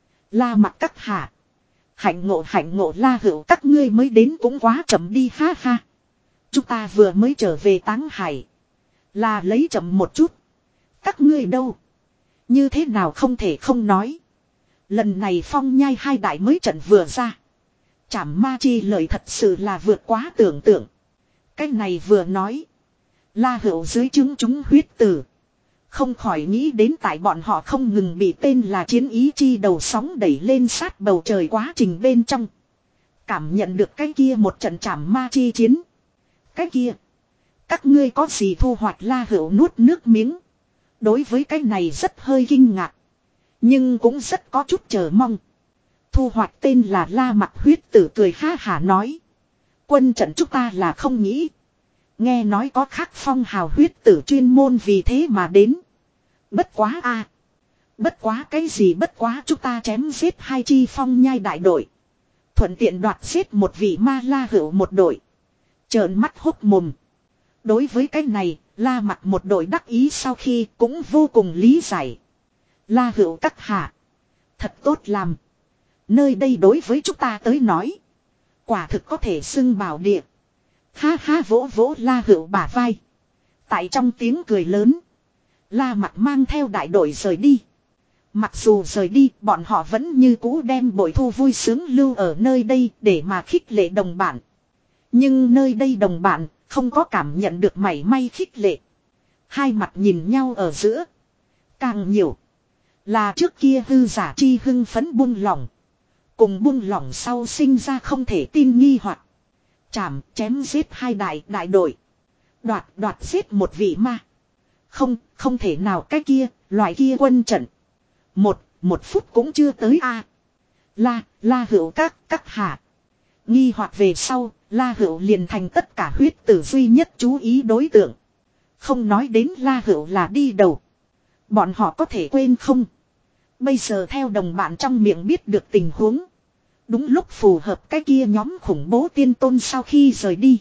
La Mặc các hạ. Hạnh ngộ hạnh ngộ La Hữu các ngươi mới đến cũng quá chậm đi ha ha. Chúng ta vừa mới trở về Táng Hải. Là lấy chậm một chút. Các ngươi đâu? Như thế nào không thể không nói. Lần này phong nhai hai đại mới trận vừa ra. Trảm ma chi lời thật sự là vượt quá tưởng tượng. Cái này vừa nói. La Hữu dưới chứng chúng huyết tử. Không khỏi nghĩ đến tại bọn họ không ngừng bị tên là chiến ý chi đầu sóng đẩy lên sát bầu trời quá trình bên trong. Cảm nhận được cái kia một trận trảm ma chi chiến. Cái kia. Các ngươi có gì thu hoạch La Hữu nuốt nước miếng. Đối với cái này rất hơi kinh ngạc. Nhưng cũng rất có chút chờ mong. Thu hoạch tên là La Mặc huyết tử cười ha hả nói. Quân trận chúng ta là không nghĩ. Nghe nói có khác phong hào huyết tử chuyên môn vì thế mà đến. Bất quá a à. Bất quá cái gì bất quá chúng ta chém giết hai chi phong nhai đại đội. Thuận tiện đoạt giết một vị ma La Hữu một đội. Trợn mắt hốc mồm. Đối với cái này, La Mặc một đội đắc ý sau khi cũng vô cùng lý giải. La Hữu các hạ. Thật tốt làm. Nơi đây đối với chúng ta tới nói. Quả thực có thể xưng bảo địa. Ha ha vỗ vỗ La Hữu bả vai. Tại trong tiếng cười lớn. La Mặc mang theo đại đội rời đi. Mặc dù rời đi, bọn họ vẫn như cũ đem bội thu vui sướng lưu ở nơi đây để mà khích lệ đồng bạn. Nhưng nơi đây đồng bạn không có cảm nhận được mảy may khích lệ. Hai mặt nhìn nhau ở giữa. Càng nhiều là trước kia hư giả chi hưng phấn buông lỏng. Cùng buông lỏng sau sinh ra không thể tin nghi hoặc. Chảm chém giết hai đại đại đội. Đoạt đoạt giết một vị ma. Không, không thể nào cái kia, loại kia quân trận. Một, một phút cũng chưa tới a. À. La, La Hữu các, các hạ. Nghi hoặc về sau, La Hữu liền thành tất cả huyết tử duy nhất chú ý đối tượng. Không nói đến La Hữu là đi đầu. Bọn họ có thể quên không? Bây giờ theo đồng bạn trong miệng biết được tình huống. Đúng lúc phù hợp cái kia nhóm khủng bố tiên tôn sau khi rời đi.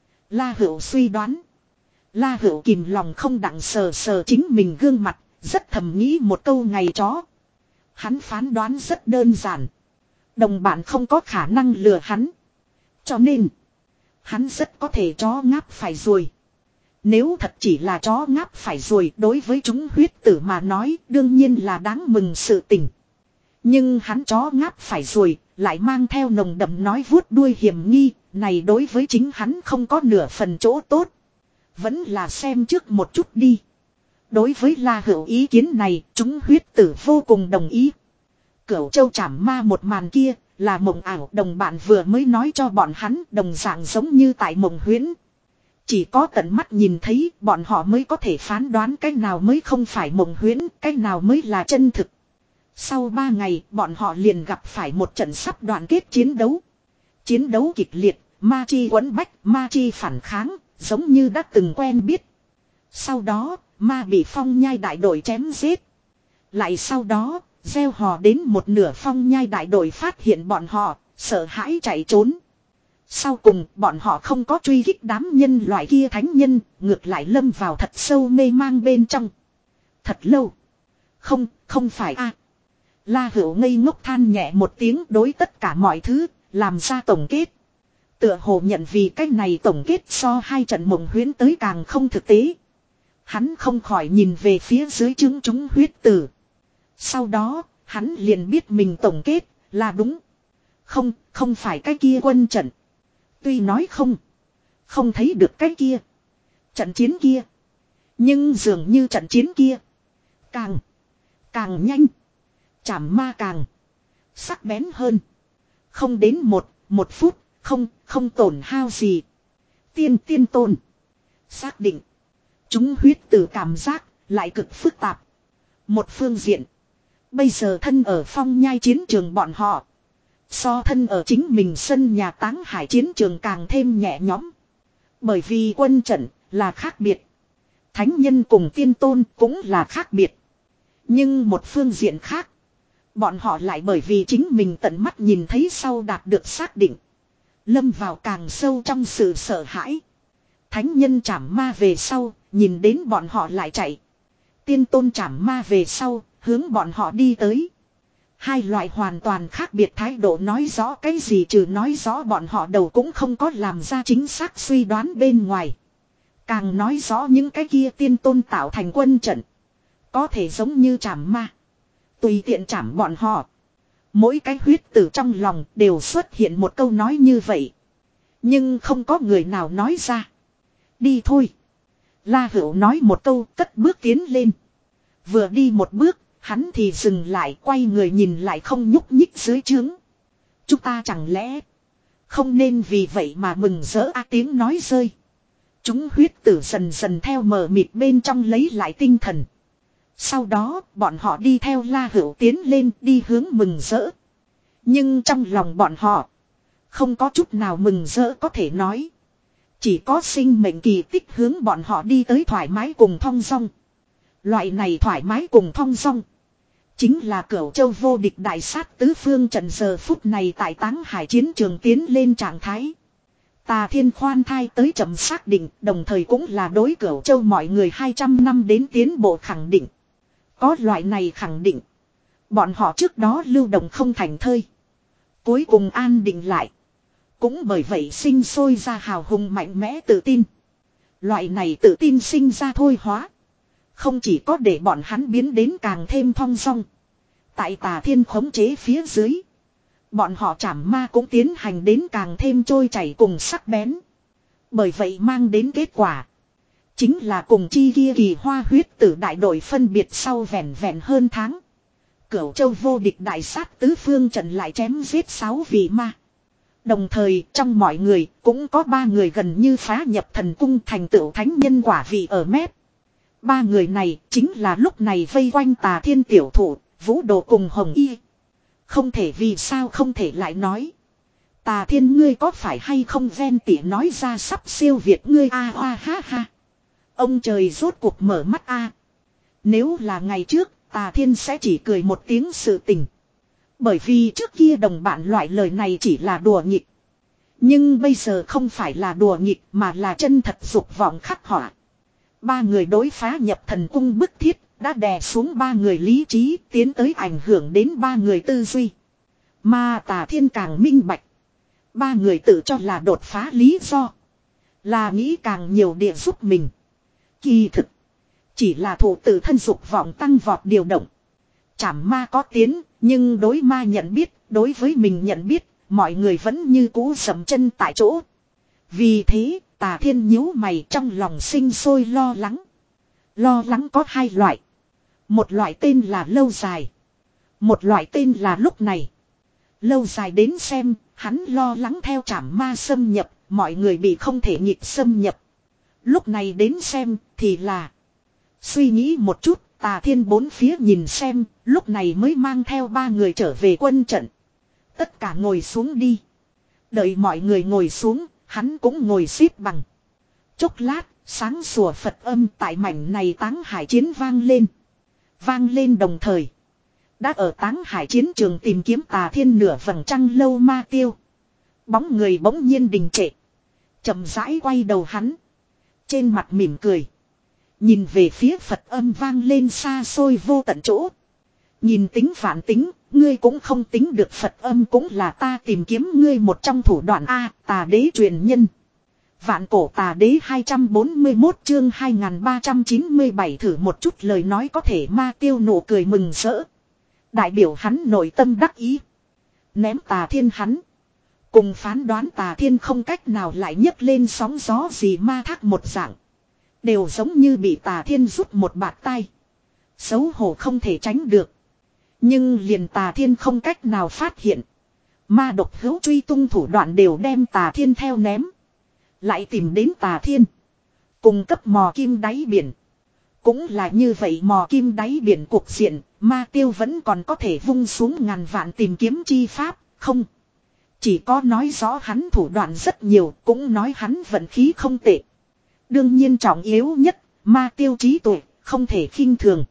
La Hữu suy đoán. La Hữu kìm lòng không đặng sờ sờ chính mình gương mặt, rất thầm nghĩ một câu ngày chó. Hắn phán đoán rất đơn giản. Đồng bạn không có khả năng lừa hắn. Cho nên, hắn rất có thể chó ngáp phải ruồi. Nếu thật chỉ là chó ngáp phải ruồi đối với chúng huyết tử mà nói đương nhiên là đáng mừng sự tình. Nhưng hắn chó ngáp phải ruồi, lại mang theo nồng đậm nói vuốt đuôi hiểm nghi, này đối với chính hắn không có nửa phần chỗ tốt. Vẫn là xem trước một chút đi. Đối với La Hữu ý kiến này, chúng huyết tử vô cùng đồng ý. Cửu Châu Trảm Ma một màn kia, là mộng ảo đồng bạn vừa mới nói cho bọn hắn đồng dạng giống như tại mộng huyễn. Chỉ có tận mắt nhìn thấy bọn họ mới có thể phán đoán cái nào mới không phải mộng huyễn, cái nào mới là chân thực. Sau ba ngày bọn họ liền gặp phải một trận sắp đoạn kết chiến đấu. Chiến đấu kịch liệt, ma chi quấn bách, ma chi phản kháng, giống như đã từng quen biết. Sau đó, ma bị phong nhai đại đội chém giết. Lại sau đó, gieo hò đến một nửa phong nhai đại đội phát hiện bọn họ, sợ hãi chạy trốn. Sau cùng, bọn họ không có truy kích đám nhân loại kia thánh nhân, ngược lại lâm vào thật sâu mê mang bên trong. Thật lâu. Không, không phải a. La Hữu ngây ngốc than nhẹ một tiếng đối tất cả mọi thứ, làm ra tổng kết. Tựa hồ nhận vì cái này tổng kết so hai trận mộng huyễn tới càng không thực tế. Hắn không khỏi nhìn về phía dưới chứng chúng huyết tử. Sau đó, hắn liền biết mình tổng kết là đúng. Không, không phải cái kia quân trận. Tuy nói không, không thấy được cái kia. Trận chiến kia. Nhưng dường như trận chiến kia. Càng, càng nhanh. Chảm ma càng sắc bén hơn. Không đến một, một phút, không, không tổn hao gì. Tiên tiên tôn. Xác định. Chúng huyết tử cảm giác, lại cực phức tạp. Một phương diện. Bây giờ thân ở phong nhai chiến trường bọn họ. So thân ở chính mình sân nhà táng hải chiến trường càng thêm nhẹ nhõm. Bởi vì quân trận là khác biệt. Thánh nhân cùng tiên tôn cũng là khác biệt. Nhưng một phương diện khác. Bọn họ lại bởi vì chính mình tận mắt nhìn thấy sau đạt được xác định. Lâm vào càng sâu trong sự sợ hãi. Thánh nhân trảm ma về sau, nhìn đến bọn họ lại chạy. Tiên tôn trảm ma về sau, hướng bọn họ đi tới. Hai loại hoàn toàn khác biệt thái độ nói rõ cái gì trừ nói rõ bọn họ đầu cũng không có làm ra chính xác suy đoán bên ngoài. Càng nói rõ những cái kia tiên tôn tạo thành quân trận. Có thể giống như trảm ma. Tùy tiện trảm bọn họ. Mỗi cái huyết tử trong lòng đều xuất hiện một câu nói như vậy. Nhưng không có người nào nói ra. Đi thôi. La Hữu nói một câu cất bước tiến lên. Vừa đi một bước, hắn thì dừng lại quay người nhìn lại không nhúc nhích dưới trướng. Chúng ta chẳng lẽ không nên vì vậy mà mừng rỡ a tiếng nói rơi. Chúng huyết tử dần dần theo mờ mịt bên trong lấy lại tinh thần. Sau đó bọn họ đi theo La Hữu tiến lên đi hướng mừng rỡ. Nhưng trong lòng bọn họ không có chút nào mừng rỡ có thể nói. Chỉ có sinh mệnh kỳ tích hướng bọn họ đi tới thoải mái cùng thong dong. Loại này thoải mái cùng thong dong Chính là Cửu Châu vô địch đại sát tứ phương trận giờ phút này tại Táng Hải chiến trường tiến lên trạng thái. Tà Thiên khoan thai tới chậm xác định, đồng thời cũng là đối Cửu Châu mọi người hai trăm năm đến tiến bộ khẳng định. Có loại này khẳng định, bọn họ trước đó lưu động không thành thơi, cuối cùng an định lại. Cũng bởi vậy sinh sôi ra hào hùng mạnh mẽ tự tin. Loại này tự tin sinh ra thôi hóa, không chỉ có để bọn hắn biến đến càng thêm thong dong. Tại Tà Thiên khống chế phía dưới, bọn họ trảm ma cũng tiến hành đến càng thêm trôi chảy cùng sắc bén. Bởi vậy mang đến kết quả, chính là cùng chi kia kỳ hoa huyết tử đại đội phân biệt sau vẹn vẹn hơn tháng. Cửu Châu vô địch đại sát tứ phương trận lại chém giết sáu vị ma. Đồng thời trong mọi người cũng có ba người gần như phá nhập thần cung thành tựu thánh nhân quả vị ở mép. Ba người này chính là lúc này vây quanh Tà Thiên tiểu thủ, Vũ Đồ cùng Hồng Y. Không thể vì sao không thể lại nói. Tà Thiên ngươi có phải hay không ven tỉ nói ra sắp siêu việt ngươi a a ha ha. Ông trời rốt cuộc mở mắt a. Nếu là ngày trước, Tà Thiên sẽ chỉ cười một tiếng sự tình. Bởi vì trước kia đồng bạn loại lời này chỉ là đùa nghịch. Nhưng bây giờ không phải là đùa nghịch mà là chân thật dục vọng khắc họa. Ba người đối phá nhập thần cung bức thiết, đã đè xuống ba người lý trí, tiến tới ảnh hưởng đến ba người tư duy. Mà Tà Thiên càng minh bạch. Ba người tự cho là đột phá lý do, là nghĩ càng nhiều địa giúp mình. Kỳ thực, chỉ là thủ tự thân dục vọng tăng vọt điều động. Trảm ma có tiến, nhưng đối ma nhận biết, đối với mình nhận biết, mọi người vẫn như cũ dậm chân tại chỗ. Vì thế, Tà Thiên nhíu mày trong lòng sinh sôi lo lắng. Lo lắng có hai loại. Một loại tên là lâu dài. Một loại tên là lúc này. Lâu dài đến xem, hắn lo lắng theo trảm ma xâm nhập, mọi người bị không thể nhịp xâm nhập. Lúc này đến xem, thì là suy nghĩ một chút, Tà Thiên bốn phía nhìn xem, lúc này mới mang theo ba người trở về quân trận. Tất cả ngồi xuống đi. Đợi mọi người ngồi xuống, hắn cũng ngồi xếp bằng. Chốc lát, sáng sủa Phật âm tại mảnh này Táng Hải chiến vang lên. Vang lên đồng thời, đã ở Táng Hải chiến trường tìm kiếm Tà Thiên nửa vầng trăng lâu ma tiêu. Bóng người bỗng nhiên đình trệ, chậm rãi quay đầu hắn, trên mặt mỉm cười, nhìn về phía Phật âm vang lên xa xôi vô tận chỗ. Nhìn tính phản tính, ngươi cũng không tính được, Phật âm cũng là ta tìm kiếm ngươi một trong thủ đoạn A, Tà Đế truyền nhân. Vạn cổ Tà Đế hai trăm bốn mươi mốt chương hai nghìn ba trăm chín mươi bảy thử một chút lời nói có thể ma tiêu nụ cười mừng rỡ. Đại biểu hắn nội tâm đắc ý. Ném Tà Thiên hắn. Cùng phán đoán Tà Thiên không cách nào lại nhấc lên sóng gió gì ma thác một dạng. Đều giống như bị Tà Thiên rút một bạt tay. Xấu hổ không thể tránh được. Nhưng liền Tà Thiên không cách nào phát hiện. Ma độc hữu truy tung thủ đoạn đều đem Tà Thiên theo ném. Lại tìm đến Tà Thiên. Cùng cấp mò kim đáy biển. Cũng là như vậy, mò kim đáy biển cuộc diện, ma tiêu vẫn còn có thể vung xuống ngàn vạn tìm kiếm chi pháp, không. Chỉ có nói rõ hắn thủ đoạn rất nhiều, cũng nói hắn vận khí không tệ. Đương nhiên trọng yếu nhất, ma tiêu trí tuệ, không thể khinh thường.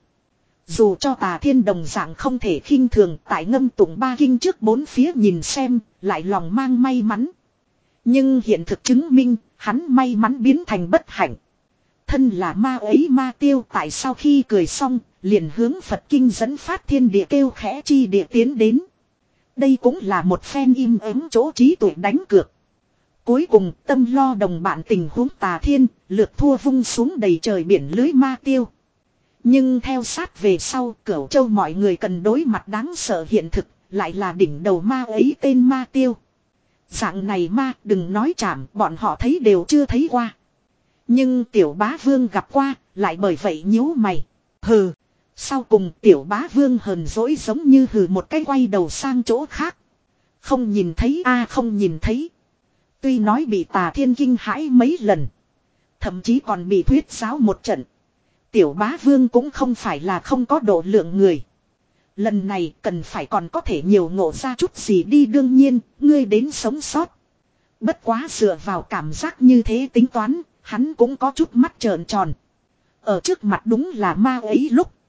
Dù cho Tà Thiên đồng dạng không thể khinh thường, tại ngâm tụng ba kinh trước bốn phía nhìn xem, lại lòng mang may mắn. Nhưng hiện thực chứng minh, hắn may mắn biến thành bất hạnh. Thân là ma ấy ma tiêu tại sau khi cười xong, liền hướng Phật kinh dẫn phát thiên địa kêu khẽ chi địa tiến đến. Đây cũng là một phen im ắng chỗ trí tuệ đánh cược. Cuối cùng tâm lo đồng bạn tình huống Tà Thiên, lượt thua vung xuống đầy trời biển lưới ma tiêu. Nhưng theo sát về sau, Cửu Châu mọi người cần đối mặt đáng sợ hiện thực, lại là đỉnh đầu ma ấy tên ma tiêu. Dạng này ma, đừng nói chảm, bọn họ thấy đều chưa thấy qua. Nhưng Tiểu Bá Vương gặp qua, lại bởi vậy nhíu mày. Hừ. Sau cùng Tiểu Bá Vương hờn dỗi giống như hừ một cái quay đầu sang chỗ khác. Không nhìn thấy a không nhìn thấy. Tuy nói bị Tà Thiên kinh hãi mấy lần. Thậm chí còn bị thuyết giáo một trận. Tiểu Bá Vương cũng không phải là không có độ lượng người. Lần này cần phải còn có thể nhiều ngộ ra chút gì đi, đương nhiên, ngươi đến sống sót. Bất quá dựa vào cảm giác như thế tính toán, hắn cũng có chút mắt trợn tròn. Ở trước mặt đúng là ma ấy lúc.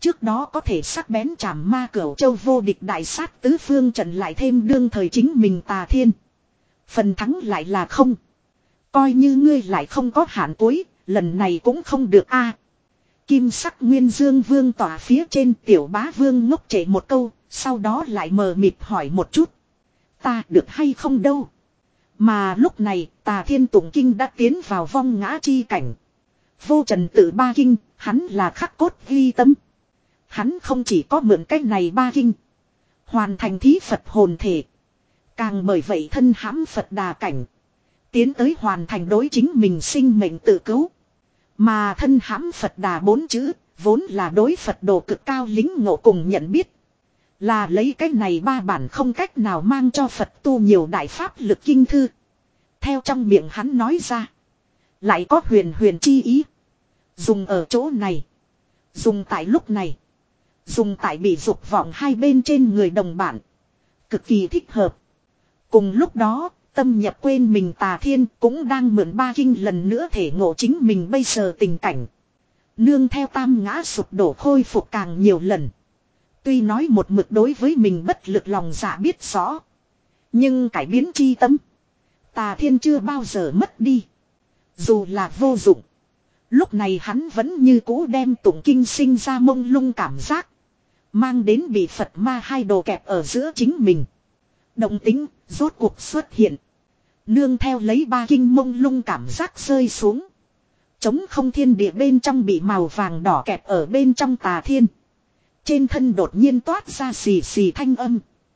Trước đó có thể sắc bén chảm ma cửu châu vô địch đại sát tứ phương trận lại thêm đương thời chính mình Tà Thiên. Phần thắng lại là không. Coi như ngươi lại không có hạn cuối, lần này cũng không được a. Kim sắc nguyên dương vương tỏa phía trên, tiểu bá vương ngốc trệ một câu, sau đó lại mờ mịt hỏi một chút. Ta được hay không đâu. Mà lúc này Tà Thiên tụng kinh đã tiến vào vong ngã chi cảnh. Vô trần tự ba kinh, hắn là khắc cốt ghi tâm. Hắn không chỉ có mượn cách này ba kinh, hoàn thành thí Phật hồn thể. Càng bởi vậy thân hãm Phật đà cảnh, tiến tới hoàn thành đối chính mình sinh mệnh tự cứu. Mà thân hãm Phật đà bốn chữ, vốn là đối Phật đồ cực cao lính ngộ cùng nhận biết. Là lấy cái này ba bản không cách nào mang cho Phật tu nhiều đại pháp lực kinh thư. Theo trong miệng hắn nói ra, lại có huyền huyền chi ý. Dùng ở chỗ này, dùng tại lúc này, dùng tại bị dục vọng hai bên trên người đồng bản, cực kỳ thích hợp. Cùng lúc đó, tâm nhập quên mình Tà Thiên cũng đang mượn ba kinh lần nữa thể ngộ chính mình bây giờ tình cảnh. Nương theo tam ngã sụp đổ khôi phục càng nhiều lần. Tuy nói một mực đối với mình bất lực lòng dạ biết rõ, nhưng cải biến chi tâm, Tà Thiên chưa bao giờ mất đi. Dù là vô dụng, lúc này hắn vẫn như cũ đem tụng kinh sinh ra mông lung cảm giác, mang đến bị Phật ma hai đồ kẹp ở giữa chính mình. Động tính rốt cuộc xuất hiện. Nương theo lấy ba kinh mông lung cảm giác rơi xuống. Trống không thiên địa bên trong bị màu vàng đỏ kẹp ở bên trong Tà Thiên. Trên thân đột nhiên toát ra xì xì thanh âm.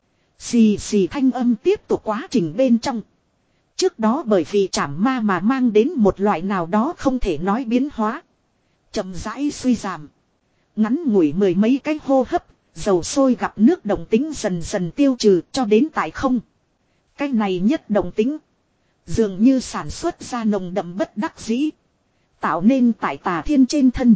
Xì xì thanh âm tiếp tục quá trình bên trong. Trước đó bởi vì chảm ma mà mang đến một loại nào đó không thể nói biến hóa. Chậm rãi suy giảm. Ngắn ngủi mười mấy cái hô hấp, dầu sôi gặp nước động tính dần dần tiêu trừ cho đến tại không. Cái này nhất động tính, dường như sản xuất ra nồng đậm bất đắc dĩ, tạo nên tại Tà Thiên trên thân.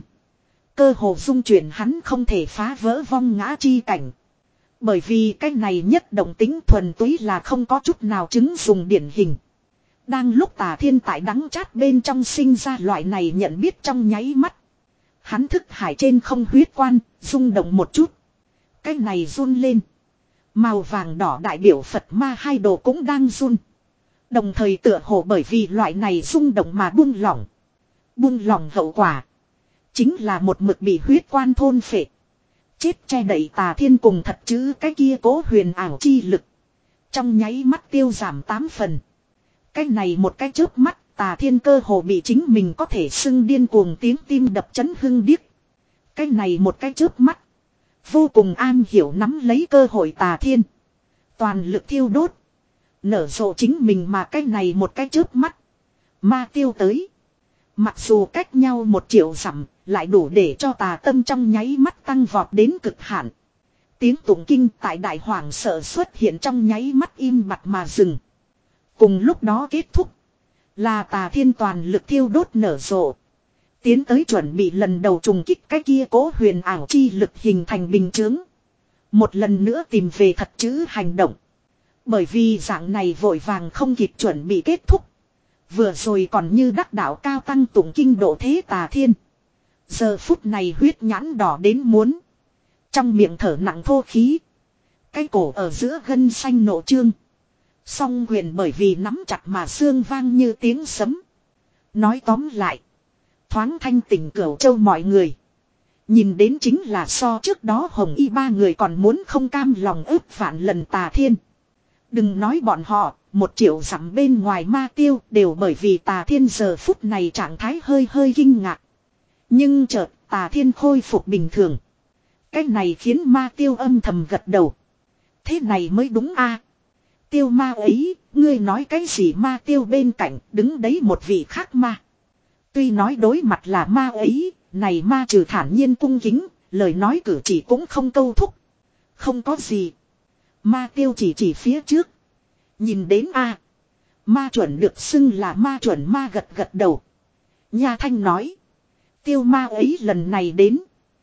Cơ hồ dung chuyển hắn không thể phá vỡ vong ngã chi cảnh. Bởi vì cái này nhất động tính thuần túy là không có chút nào chứng dùng điển hình. Đang lúc Tà Thiên tại đắng chát bên trong sinh ra loại này nhận biết trong nháy mắt. Hắn thức hải trên không huyết quan, rung động một chút. Cái này run lên. Màu vàng đỏ đại biểu Phật ma hai đồ cũng đang run. Đồng thời tựa hồ bởi vì loại này rung động mà buông lỏng. Buông lỏng hậu quả chính là một mực bị huyết quan thôn phệ. Chết che đậy Tà Thiên cùng thật chứ cái kia cố huyền ảo chi lực. Trong nháy mắt tiêu giảm tám phần. Cái này một cái chớp mắt, Tà Thiên cơ hồ bị chính mình có thể xưng điên cuồng tiếng tim đập chấn hưng điếc. Cái này một cái chớp mắt, vô cùng an hiểu nắm lấy cơ hội Tà Thiên, toàn lực thiêu đốt, nở rộ chính mình mà cái này một cái chớp mắt, ma tiêu tới. Mặc dù cách nhau một triệu dặm, lại đủ để cho Tà tâm trong nháy mắt tăng vọt đến cực hạn. Tiếng tụng kinh tại đại hoàng sợ xuất hiện trong nháy mắt im bặt mà dừng. Cùng lúc đó kết thúc, là Tà Thiên toàn lực thiêu đốt nở rộ, tiến tới chuẩn bị lần đầu trùng kích cái kia cố huyền ảo chi lực hình thành bình chướng. Một lần nữa tìm về thật chữ hành động. Bởi vì dạng này vội vàng không kịp chuẩn bị kết thúc. Vừa rồi còn như đắc đạo cao tăng tụng kinh độ thế Tà Thiên. Giờ phút này huyết nhãn đỏ đến muốn. Trong miệng thở nặng thô khí. Cái cổ ở giữa gân xanh nộ trương. Song quyền bởi vì nắm chặt mà xương vang như tiếng sấm. Nói tóm lại, thoáng thanh tỉnh Cửu Châu mọi người. Nhìn đến chính là so trước đó Hồng Y ba người còn muốn không cam lòng ức vạn lần Tà Thiên. Đừng nói bọn họ, một triệu dặm bên ngoài ma tiêu đều bởi vì Tà Thiên giờ phút này trạng thái hơi hơi kinh ngạc. Nhưng chợt Tà Thiên khôi phục bình thường. Cái này khiến ma tiêu âm thầm gật đầu. Thế này mới đúng a. Tiêu ma ấy, ngươi nói cái gì ma tiêu bên cạnh đứng đấy một vị khác ma. Tuy nói đối mặt là ma ấy, này ma trừ thản nhiên cung kính, lời nói cử chỉ cũng không câu thúc. Không có gì. Ma tiêu chỉ chỉ phía trước. Nhìn đến a, ma chuẩn được xưng là ma chuẩn ma gật gật đầu. Nha Thanh nói. Tiêu ma ấy lần này đến.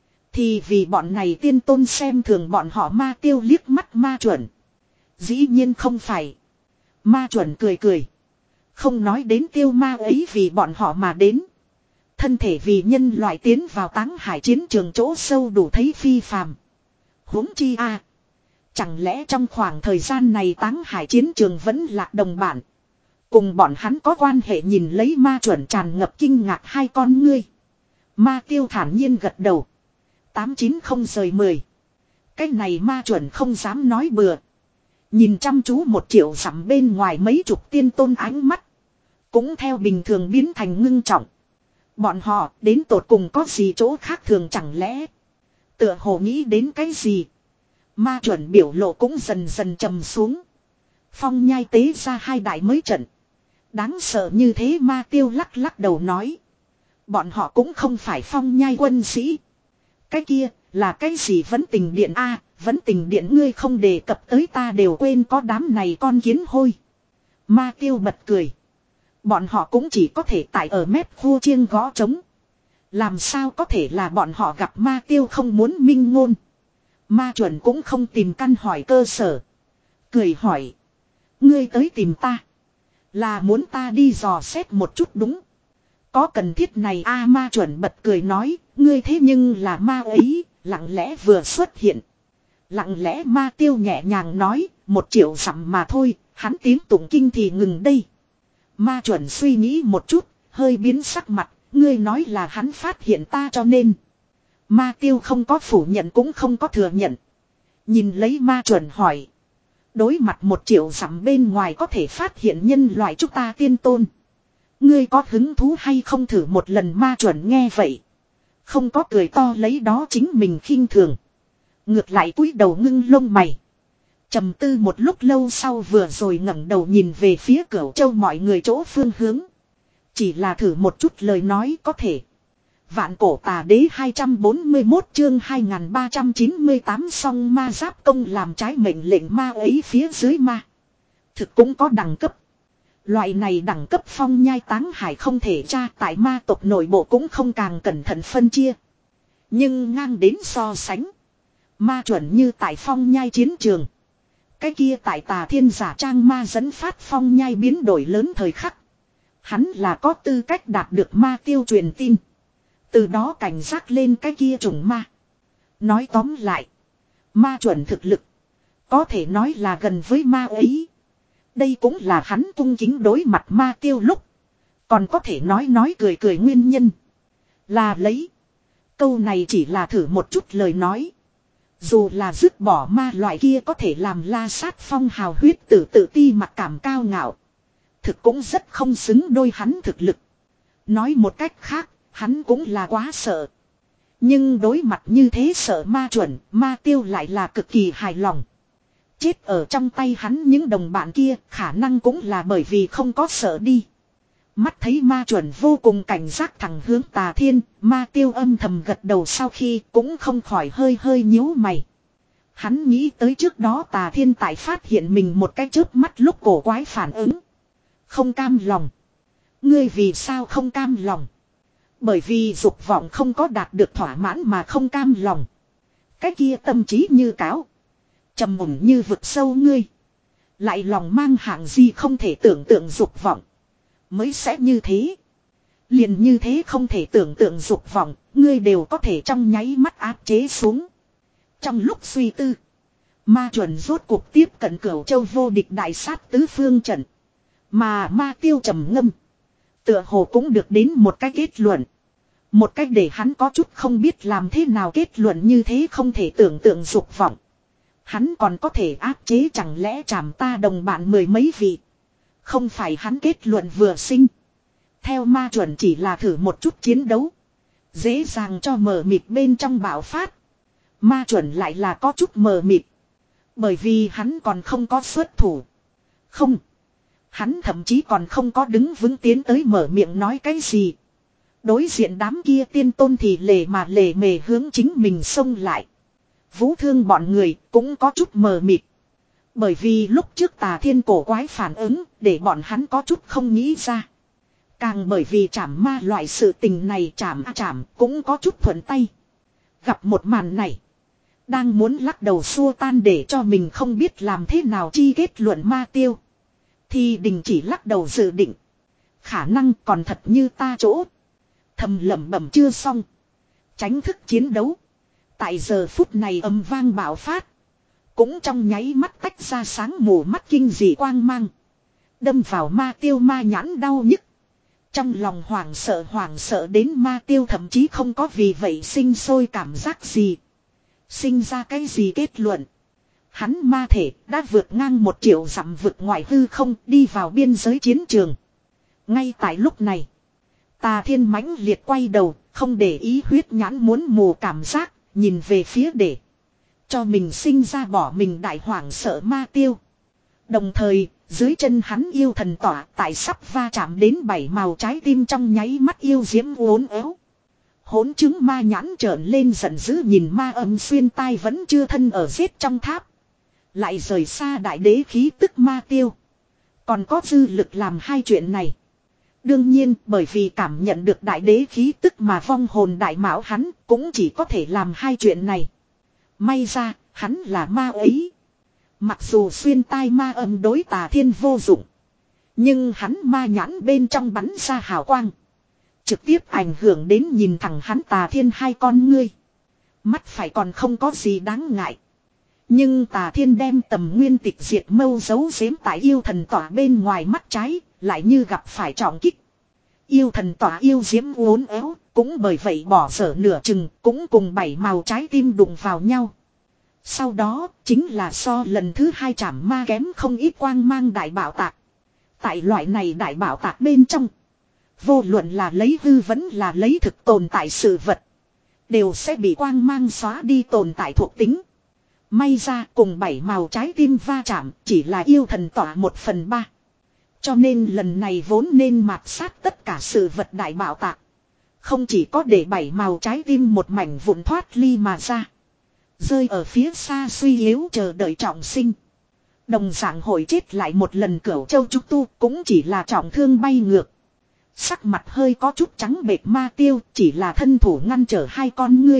Thì vì bọn này tiên tôn xem thường bọn họ ma tiêu liếc mắt ma chuẩn. Dĩ nhiên không phải. Ma chuẩn cười cười. Không nói đến tiêu ma ấy vì bọn họ mà đến. Thân thể vì nhân loại tiến vào táng hải chiến trường chỗ sâu đủ thấy phi phàm. Huống chi a, chẳng lẽ trong khoảng thời gian này táng hải chiến trường vẫn lạc đồng bản. Cùng bọn hắn có quan hệ nhìn lấy ma chuẩn tràn ngập kinh ngạc hai con ngươi. Ma tiêu thản nhiên gật đầu. Tám chín không rời mười. Cái này ma chuẩn không dám nói bừa. Nhìn chăm chú một triệu dặm bên ngoài mấy chục tiên tôn ánh mắt. Cũng theo bình thường biến thành ngưng trọng. Bọn họ đến tột cùng có gì chỗ khác thường chẳng lẽ. Tựa hồ nghĩ đến cái gì. Ma chuẩn biểu lộ cũng dần dần trầm xuống. Phong nhai tế ra hai đại mới trận. Đáng sợ như thế ma tiêu lắc lắc đầu nói. Bọn họ cũng không phải phong nhai quân sĩ. Cái kia là cái gì vẫn tình điện a, vẫn tình điện ngươi không đề cập tới ta đều quên có đám này con kiến hôi. Ma tiêu bật cười. Bọn họ cũng chỉ có thể tại ở mép khô chiêng gõ trống. Làm sao có thể là bọn họ gặp ma tiêu không muốn minh ngôn. Ma chuẩn cũng không tìm căn hỏi cơ sở. Cười hỏi. Ngươi tới tìm ta. Là muốn ta đi dò xét một chút đúng. Có cần thiết này a, ma chuẩn bật cười nói. Ngươi thế nhưng là ma ấy. Lặng lẽ vừa xuất hiện. Lặng lẽ ma tiêu nhẹ nhàng nói. Một triệu dặm mà thôi. Hắn tiếng tụng kinh thì ngừng đây. Ma chuẩn suy nghĩ một chút. Hơi biến sắc mặt. Ngươi nói là hắn phát hiện ta cho nên. Ma tiêu không có phủ nhận cũng không có thừa nhận. Nhìn lấy ma chuẩn hỏi. Đối mặt một triệu dặm bên ngoài có thể phát hiện nhân loại chúng ta tiên tôn. Ngươi có hứng thú hay không thử một lần, ma chuẩn nghe vậy. Không có cười to lấy đó chính mình khinh thường. Ngược lại cúi đầu ngưng lông mày. Trầm tư một lúc lâu sau vừa rồi ngẩng đầu nhìn về phía Cửu Châu mọi người chỗ phương hướng. Chỉ là thử một chút lời nói có thể. Vạn cổ tà đế hai trăm bốn mươi mốt chương hai nghìn ba trăm chín mươi tám song ma giáp công làm trái mệnh lệnh ma ấy phía dưới ma. Thực cũng có đẳng cấp. Loại này đẳng cấp phong nhai táng hải không thể tra tại ma tộc nội bộ cũng không càng cẩn thận phân chia. Nhưng ngang đến so sánh. Ma chuẩn như tại phong nhai chiến trường. Cái kia tại tà thiên giả trang ma dẫn phát phong nhai biến đổi lớn thời khắc. Hắn là có tư cách đạt được ma tiêu truyền tin. Từ đó cảnh giác lên cái kia trùng ma. Nói tóm lại. Ma chuẩn thực lực. Có thể nói là gần với ma ấy. Đây cũng là hắn cung kính đối mặt ma tiêu lúc. Còn có thể nói nói cười cười nguyên nhân. Là lấy. Câu này chỉ là thử một chút lời nói. Dù là dứt bỏ ma loại kia có thể làm la sát phong hào huyết tử tự ti mặc cảm cao ngạo. Thực cũng rất không xứng đôi hắn thực lực. Nói một cách khác. Hắn cũng là quá sợ. Nhưng đối mặt như thế sợ ma chuẩn, ma tiêu lại là cực kỳ hài lòng. Chết ở trong tay hắn những đồng bạn kia khả năng cũng là bởi vì không có sợ đi. Mắt thấy ma chuẩn vô cùng cảnh giác thẳng hướng tà thiên, ma tiêu âm thầm gật đầu sau khi cũng không khỏi hơi hơi nhíu mày. Hắn nghĩ tới trước đó tà thiên tại phát hiện mình một cái chớp mắt lúc cổ quái phản ứng. Không cam lòng. Ngươi vì sao không cam lòng? Bởi vì dục vọng không có đạt được thỏa mãn mà không cam lòng. Cái kia tâm trí như cáo. Trầm mùng như vực sâu ngươi. Lại lòng mang hạng gì không thể tưởng tượng dục vọng. Mới sẽ như thế. Liền như thế không thể tưởng tượng dục vọng. Ngươi đều có thể trong nháy mắt áp chế xuống. Trong lúc suy tư. Ma chuẩn rốt cuộc tiếp cận Cửu Châu vô địch đại sát tứ phương trận. Mà ma tiêu trầm ngâm. Tựa hồ cũng được đến một cái kết luận. Một cách để hắn có chút không biết làm thế nào kết luận như thế không thể tưởng tượng dục vọng. Hắn còn có thể áp chế chẳng lẽ chảm ta đồng bạn mười mấy vị. Không phải hắn kết luận vừa sinh. Theo ma chuẩn chỉ là thử một chút chiến đấu. Dễ dàng cho mờ mịt bên trong bạo phát. Ma chuẩn lại là có chút mờ mịt. Bởi vì hắn còn không có xuất thủ. Không. Hắn thậm chí còn không có đứng vững tiến tới mở miệng nói cái gì. Đối diện đám kia tiên tôn thì lề mà lề mề hướng chính mình xông lại. Vũ thương bọn người cũng có chút mờ mịt. Bởi vì lúc trước tà thiên cổ quái phản ứng để bọn hắn có chút không nghĩ ra. Càng bởi vì chảm ma loại sự tình này chảm a chảm cũng có chút thuận tay. Gặp một màn này. Đang muốn lắc đầu xua tan để cho mình không biết làm thế nào chi kết luận ma tiêu. Thì đình chỉ lắc đầu dự định. Khả năng còn thật như ta chỗ. Thầm lẩm bẩm chưa xong. Tránh thức chiến đấu. Tại giờ phút này âm vang bạo phát. Cũng trong nháy mắt tách ra sáng mù mắt kinh dị quang mang. Đâm vào ma tiêu ma nhãn đau nhức. Trong lòng hoảng sợ hoảng sợ đến ma tiêu thậm chí không có vì vậy sinh sôi cảm giác gì. Sinh ra cái gì kết luận. Hắn ma thể đã vượt ngang một triệu dặm vực ngoại hư không đi vào biên giới chiến trường. Ngay tại lúc này. Tà Thiên mãnh liệt quay đầu, không để ý huyết nhãn muốn mù cảm giác, nhìn về phía để. Cho mình sinh ra bỏ mình đại hoảng sợ ma tiêu. Đồng thời, dưới chân hắn yêu thần tỏa tại sắp va chạm đến bảy màu trái tim trong nháy mắt yêu diễm uốn éo. Hỗn chứng ma nhãn trợn lên giận dữ nhìn ma âm xuyên tai vẫn chưa thân ở giết trong tháp. Lại rời xa đại đế khí tức ma tiêu. Còn có dư lực làm hai chuyện này. Đương nhiên bởi vì cảm nhận được đại đế khí tức mà vong hồn đại mão hắn cũng chỉ có thể làm hai chuyện này. May ra hắn là ma ấy. Mặc dù xuyên tai ma âm đối Tà Thiên vô dụng. Nhưng hắn ma nhãn bên trong bắn ra hào quang. Trực tiếp ảnh hưởng đến nhìn thẳng hắn Tà Thiên hai con ngươi. Mắt phải còn không có gì đáng ngại. Nhưng Tà Thiên đem tầm nguyên tịch diệt mâu giấu giếm tại yêu thần tỏa bên ngoài mắt trái. Lại như gặp phải trọng kích. Yêu thần tỏa yêu diễm uốn éo. Cũng bởi vậy bỏ dở nửa chừng. Cũng cùng bảy màu trái tim đụng vào nhau. Sau đó chính là so lần thứ hai chảm ma kém không ít quang mang đại bảo tạc. Tại loại này đại bảo tạc bên trong. Vô luận là lấy hư vẫn là lấy thực tồn tại sự vật. Đều sẽ bị quang mang xóa đi tồn tại thuộc tính. May ra cùng bảy màu trái tim va chạm chỉ là yêu thần tỏa một phần ba. Cho nên lần này vốn nên mạt sát tất cả sự vật đại bảo tạc. Không chỉ có để bảy màu trái tim một mảnh vụn thoát ly mà ra. Rơi ở phía xa suy yếu chờ đợi trọng sinh. Đồng dạng hội chết lại một lần Cửu Châu Trúc Tu cũng chỉ là trọng thương bay ngược. Sắc mặt hơi có chút trắng bệch ma tiêu chỉ là thân thủ ngăn trở hai con ngươi.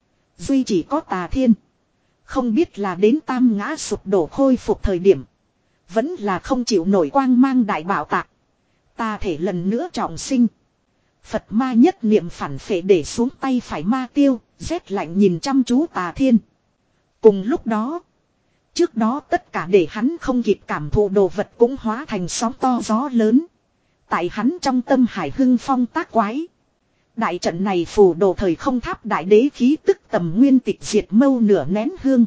Duy chỉ có Tà Thiên. Không biết là đến tam ngã sụp đổ khôi phục thời điểm. Vẫn là không chịu nổi quang mang đại bảo tạc. Ta thể lần nữa trọng sinh. Phật ma nhất niệm phản phệ để xuống tay phải ma tiêu. Rét lạnh nhìn chăm chú Tà Thiên. Cùng lúc đó. Trước đó tất cả để hắn không kịp cảm thụ đồ vật cũng hóa thành sóng to gió lớn. Tại hắn trong tâm hải hưng phong tác quái. Đại trận này phù đồ thời không tháp đại đế khí tức tầm nguyên tịch diệt mâu nửa nén hương.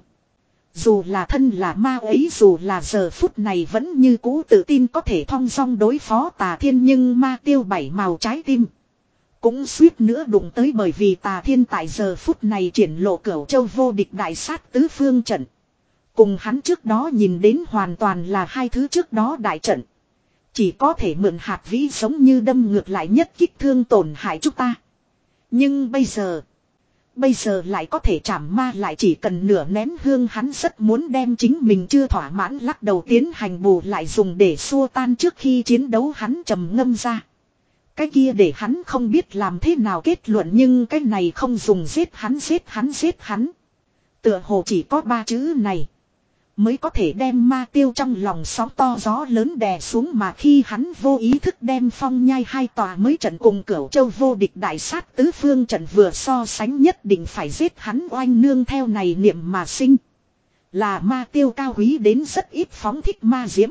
Dù là thân là ma ấy dù là giờ phút này vẫn như cũ tự tin có thể thong dong đối phó Tà Thiên nhưng ma tiêu bảy màu trái tim. Cũng suýt nữa đụng tới bởi vì Tà Thiên tại giờ phút này triển lộ Cửu Châu vô địch đại sát tứ phương trận. Cùng hắn trước đó nhìn đến hoàn toàn là hai thứ trước đó đại trận. Chỉ có thể mượn hạt vĩ giống như đâm ngược lại nhất kích thương tổn hại chúng ta. Nhưng bây giờ. Bây giờ lại có thể chảm ma lại chỉ cần nửa nén hương hắn rất muốn đem chính mình chưa thỏa mãn lắc đầu tiến hành bù lại dùng để xua tan trước khi chiến đấu hắn trầm ngâm ra. Cái kia để hắn không biết làm thế nào kết luận nhưng cái này không dùng giết hắn giết hắn giết hắn. Tựa hồ chỉ có ba chữ này. Mới có thể đem ma tiêu trong lòng sóng to gió lớn đè xuống mà khi hắn vô ý thức đem phong nhai hai tòa mới trận cùng Cửu Châu vô địch đại sát tứ phương trận vừa so sánh nhất định phải giết hắn oanh nương theo này niệm mà sinh. Là ma tiêu cao quý đến rất ít phóng thích ma diễm.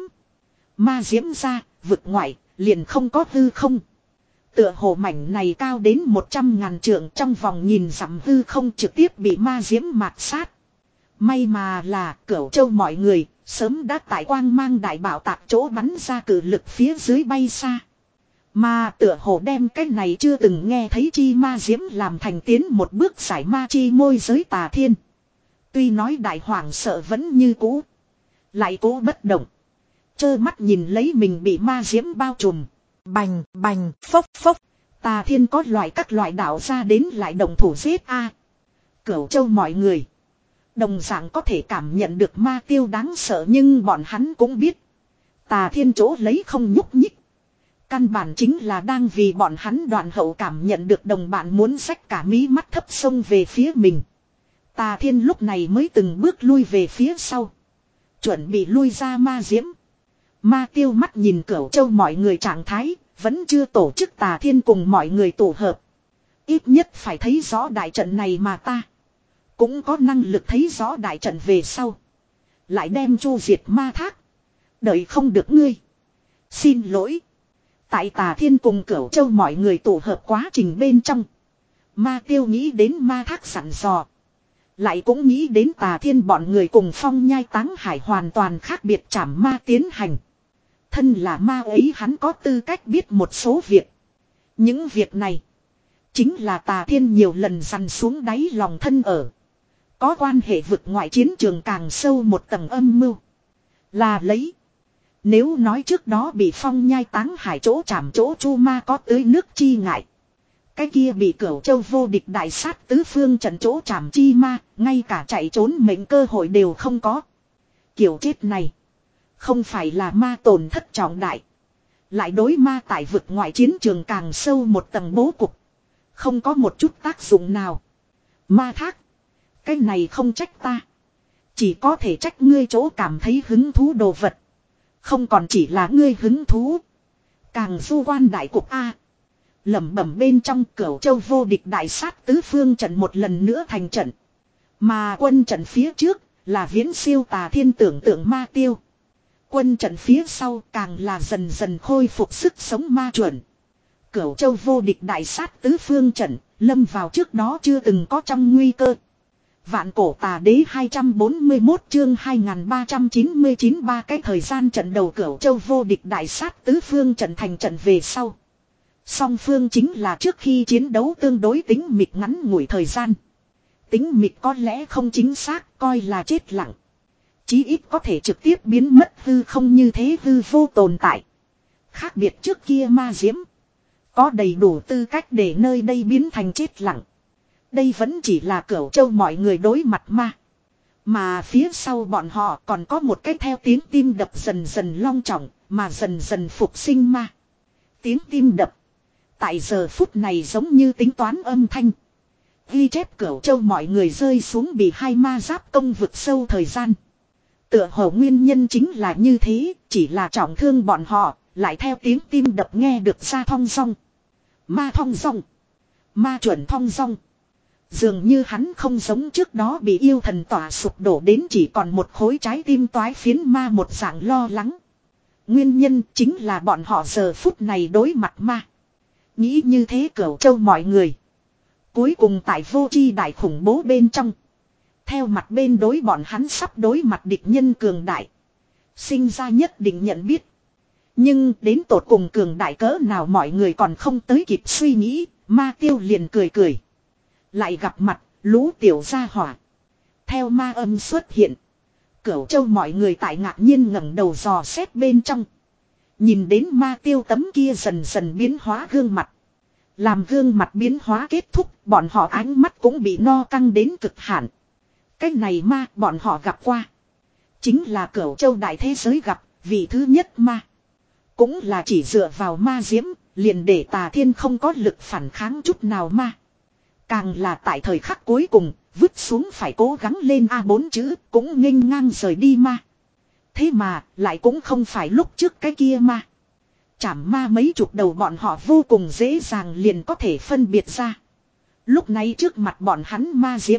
Ma diễm ra, vực ngoại, liền không có hư không. Tựa hồ mảnh này cao đến một trăm ngàn trượng trong vòng nhìn dặm hư không trực tiếp bị ma diễm mạt sát. May mà là Cửu Châu mọi người sớm đã tại quang mang đại bảo tạc chỗ bắn ra cử lực phía dưới bay xa. Mà tựa hồ đem cái này chưa từng nghe thấy chi ma diễm làm thành tiến một bước giải ma chi môi giới Tà Thiên. Tuy nói đại hoàng sợ vẫn như cũ. Lại cố bất động. Chơ mắt nhìn lấy mình bị ma diễm bao trùm. Bành bành phốc phốc. Tà Thiên có loại các loại đạo ra đến lại đồng thủ giết a. Cửu Châu mọi người. Đồng dạng có thể cảm nhận được ma tiêu đáng sợ nhưng bọn hắn cũng biết. Tà Thiên chỗ lấy không nhúc nhích. Căn bản chính là đang vì bọn hắn đoạn hậu cảm nhận được đồng bạn muốn xách cả mí mắt thấp sông về phía mình. Tà Thiên lúc này mới từng bước lui về phía sau. Chuẩn bị lui ra ma diễm. Ma tiêu mắt nhìn Cửu Châu mọi người trạng thái. Vẫn chưa tổ chức Tà Thiên cùng mọi người tổ hợp. Ít nhất phải thấy rõ đại trận này mà ta. Cũng có năng lực thấy rõ đại trận về sau. Lại đem chu diệt ma thác. Đợi không được ngươi. Xin lỗi. Tại Tà Thiên cùng Cửu Châu mọi người tụ hợp quá trình bên trong. Ma Tiêu nghĩ đến ma thác sẵn dò. Lại cũng nghĩ đến Tà Thiên bọn người cùng Phong Nhai Táng Hải hoàn toàn khác biệt trảm ma tiến hành. Thân là ma ấy hắn có tư cách biết một số việc. Những việc này chính là Tà Thiên nhiều lần dằn xuống đáy lòng thân ở. Có quan hệ vực ngoại chiến trường càng sâu một tầng âm mưu. Là lấy. Nếu nói trước đó bị Phong Nhai Táng Hải chỗ chạm chỗ chu ma có tưới nước chi ngại. Cái kia bị Cửu Châu vô địch đại sát tứ phương trận chỗ chạm chi ma, ngay cả chạy trốn mệnh cơ hội đều không có. Kiểu chết này, không phải là ma tổn thất trọng đại. Lại đối ma tại vực ngoại chiến trường càng sâu một tầng bố cục. Không có một chút tác dụng nào. Ma thác, cái này không trách ta. Chỉ có thể trách ngươi chỗ cảm thấy hứng thú đồ vật. Không còn chỉ là ngươi hứng thú. Càng du quan đại cục A. Lẩm bẩm bên trong Cửu Châu vô địch đại sát tứ phương trận một lần nữa thành trận. Mà quân trận phía trước là viễn siêu Tà Thiên tưởng tượng ma tiêu. Quân trận phía sau càng là dần dần khôi phục sức sống ma chuẩn. Cửu Châu vô địch đại sát tứ phương trận lâm vào trước đó chưa từng có trong nguy cơ. Vạn cổ tà đế hai trăm bốn mươi mốt chương hai nghìn ba trăm chín mươi chín ba cái thời gian trận đầu Cửu Châu vô địch đại sát tứ phương trận thành trận về sau. Song phương chính là trước khi chiến đấu tương đối tính mịt ngắn ngủi thời gian. Tính mịt có lẽ không chính xác coi là chết lặng. Chí ít có thể trực tiếp biến mất hư không như thế hư vô tồn tại. Khác biệt trước kia ma diễm. Có đầy đủ tư cách để nơi đây biến thành chết lặng. Đây vẫn chỉ là Cửu Châu mọi người đối mặt ma. Mà phía sau bọn họ còn có một cái theo tiếng tim đập dần dần long trọng mà dần dần phục sinh ma. Tiếng tim đập. Tại giờ phút này giống như tính toán âm thanh. Ghi chép Cửu Châu mọi người rơi xuống bị hai ma giáp công vực sâu thời gian. Tựa hồ nguyên nhân chính là như thế, chỉ là trọng thương bọn họ, lại theo tiếng tim đập nghe được ra thong dong. Ma thong dong. Ma chuẩn thong dong. Dường như hắn không giống trước đó bị yêu thần tỏa sụp đổ đến chỉ còn một khối trái tim toái phiến ma một dạng lo lắng. Nguyên nhân chính là bọn họ giờ phút này đối mặt ma. Nghĩ như thế Cửu Châu mọi người. Cuối cùng tại vô tri đại khủng bố bên trong. Theo mặt bên đối bọn hắn sắp đối mặt địch nhân cường đại. Sinh ra nhất định nhận biết. Nhưng đến tột cùng cường đại cỡ nào mọi người còn không tới kịp suy nghĩ. Ma Tiêu liền cười cười. Lại gặp mặt lũ tiểu gia hỏa. Theo ma âm xuất hiện. Cửu Châu mọi người tại ngạc nhiên ngẩng đầu dò xét bên trong. Nhìn đến Ma Tiêu tấm kia dần dần biến hóa gương mặt. Làm gương mặt biến hóa kết thúc, bọn họ ánh mắt cũng bị no căng đến cực hạn. Cái này ma bọn họ gặp qua. Chính là Cửu Châu đại thế giới gặp, vị thứ nhất ma. Cũng là chỉ dựa vào ma diễm, liền để Tà Thiên không có lực phản kháng chút nào ma. Càng là tại thời khắc cuối cùng, vứt xuống phải cố gắng lên A bốn chữ, cũng nghênh ngang rời đi ma. Thế mà, lại cũng không phải lúc trước cái kia ma. Chảm ma mấy chục đầu bọn họ vô cùng dễ dàng liền có thể phân biệt ra. Lúc này trước mặt bọn hắn ma diễm.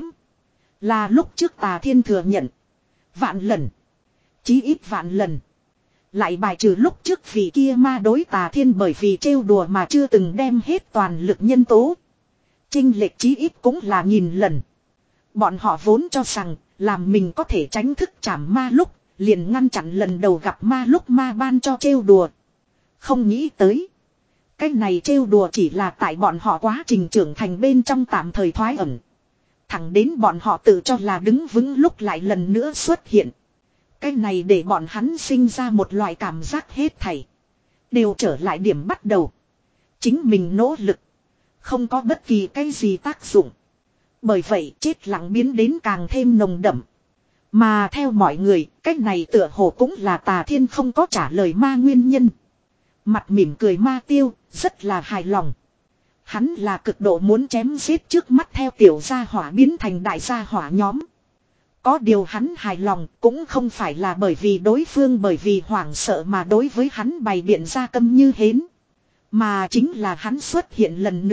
Là lúc trước Tà Thiên thừa nhận. Vạn lần. Chí ít vạn lần. Lại bài trừ lúc trước vì kia ma đối Tà Thiên bởi vì trêu đùa mà chưa từng đem hết toàn lực nhân tố. Chênh lệch chí ít cũng là nghìn lần. Bọn họ vốn cho rằng làm mình có thể tránh thức chảm ma lúc. Liền ngăn chặn lần đầu gặp ma lúc ma ban cho trêu đùa. Không nghĩ tới. Cái này trêu đùa chỉ là tại bọn họ quá trình trưởng thành bên trong tạm thời thoái ẩn. Thẳng đến bọn họ tự cho là đứng vững lúc lại lần nữa xuất hiện. Cái này để bọn hắn sinh ra một loại cảm giác hết thảy. Đều trở lại điểm bắt đầu. Chính mình nỗ lực. Không có bất kỳ cái gì tác dụng. Bởi vậy chết lặng biến đến càng thêm nồng đậm. Mà theo mọi người, cách này tựa hồ cũng là Tà Thiên không có trả lời ma nguyên nhân. Mặt mỉm cười Ma Tiêu, rất là hài lòng. Hắn là cực độ muốn chém giết trước mắt theo tiểu gia hỏa biến thành đại gia hỏa nhóm. Có điều hắn hài lòng cũng không phải là bởi vì đối phương bởi vì hoảng sợ mà đối với hắn bày biện ra câm như hến. Mà chính là hắn xuất hiện lần nữa,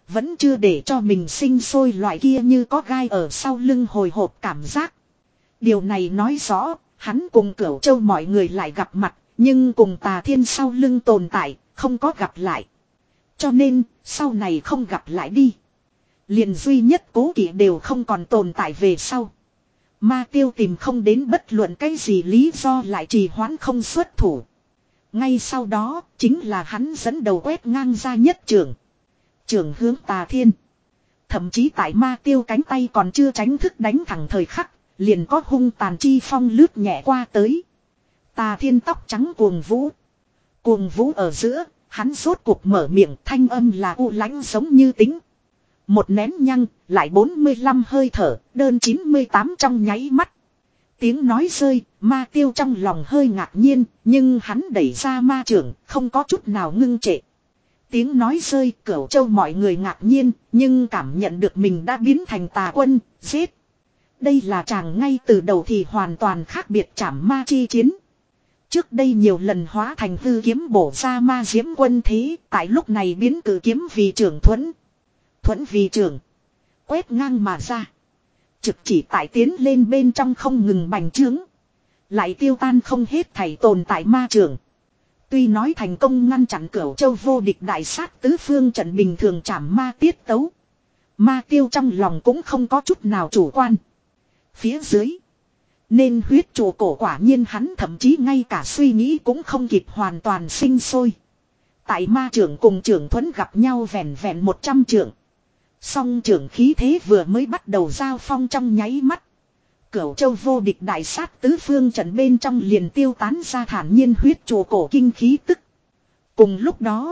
Vẫn chưa để cho mình sinh sôi loại kia như có gai ở sau lưng hồi hộp cảm giác. Điều này nói rõ, hắn cùng Cửu Châu mọi người lại gặp mặt, nhưng cùng Tà Thiên sau lưng tồn tại, không có gặp lại. Cho nên, sau này không gặp lại đi. Liền duy nhất cố kỵ đều không còn tồn tại về sau. Ma Tiêu tìm không đến bất luận cái gì lý do lại trì hoãn không xuất thủ. Ngay sau đó, chính là hắn dẫn đầu quét ngang ra nhất trưởng. Trưởng hướng Tà Thiên. Thậm chí tại Ma Tiêu cánh tay còn chưa tránh thức đánh thẳng thời khắc, liền có hung tàn chi phong lướt nhẹ qua tới. Tà Thiên tóc trắng cuồng vũ. Cuồng vũ ở giữa, hắn rốt cuộc mở miệng, thanh âm là u lãnh giống như tính. Một nén nhăng, lại bốn mươi lăm hơi thở, đơn chín mươi tám trong nháy mắt. Tiếng nói rơi, Ma Tiêu trong lòng hơi ngạc nhiên, nhưng hắn đẩy ra ma trưởng, không có chút nào ngưng trệ. Tiếng nói rơi, Cửu Châu mọi người ngạc nhiên, nhưng cảm nhận được mình đã biến thành tà quân, giết. Đây là chàng ngay từ đầu thì hoàn toàn khác biệt trảm ma chi chiến. Trước đây nhiều lần hóa thành hư kiếm bổ ra ma diễm quân thế, tại lúc này biến cử kiếm vì trưởng thuẫn. Thuẫn vì trưởng. Quét ngang mà ra. Trực chỉ tại tiến lên bên trong không ngừng bành trướng. Lại tiêu tan không hết thảy tồn tại ma trưởng. Tuy nói thành công ngăn chặn Cửu Châu vô địch đại sát tứ phương trận bình thường trảm ma tiết tấu. Ma Tiêu trong lòng cũng không có chút nào chủ quan. Phía dưới. Nên huyết trụ cổ quả nhiên hắn thậm chí ngay cả suy nghĩ cũng không kịp hoàn toàn sinh sôi. Tại ma trưởng cùng trưởng thuẫn gặp nhau vẹn vẹn một trăm trưởng. Song trưởng khí thế vừa mới bắt đầu giao phong trong nháy mắt. Cửu Châu vô địch đại sát tứ phương trận bên trong liền tiêu tán ra thản nhiên huyết trụ cổ kinh khí tức. Cùng lúc đó,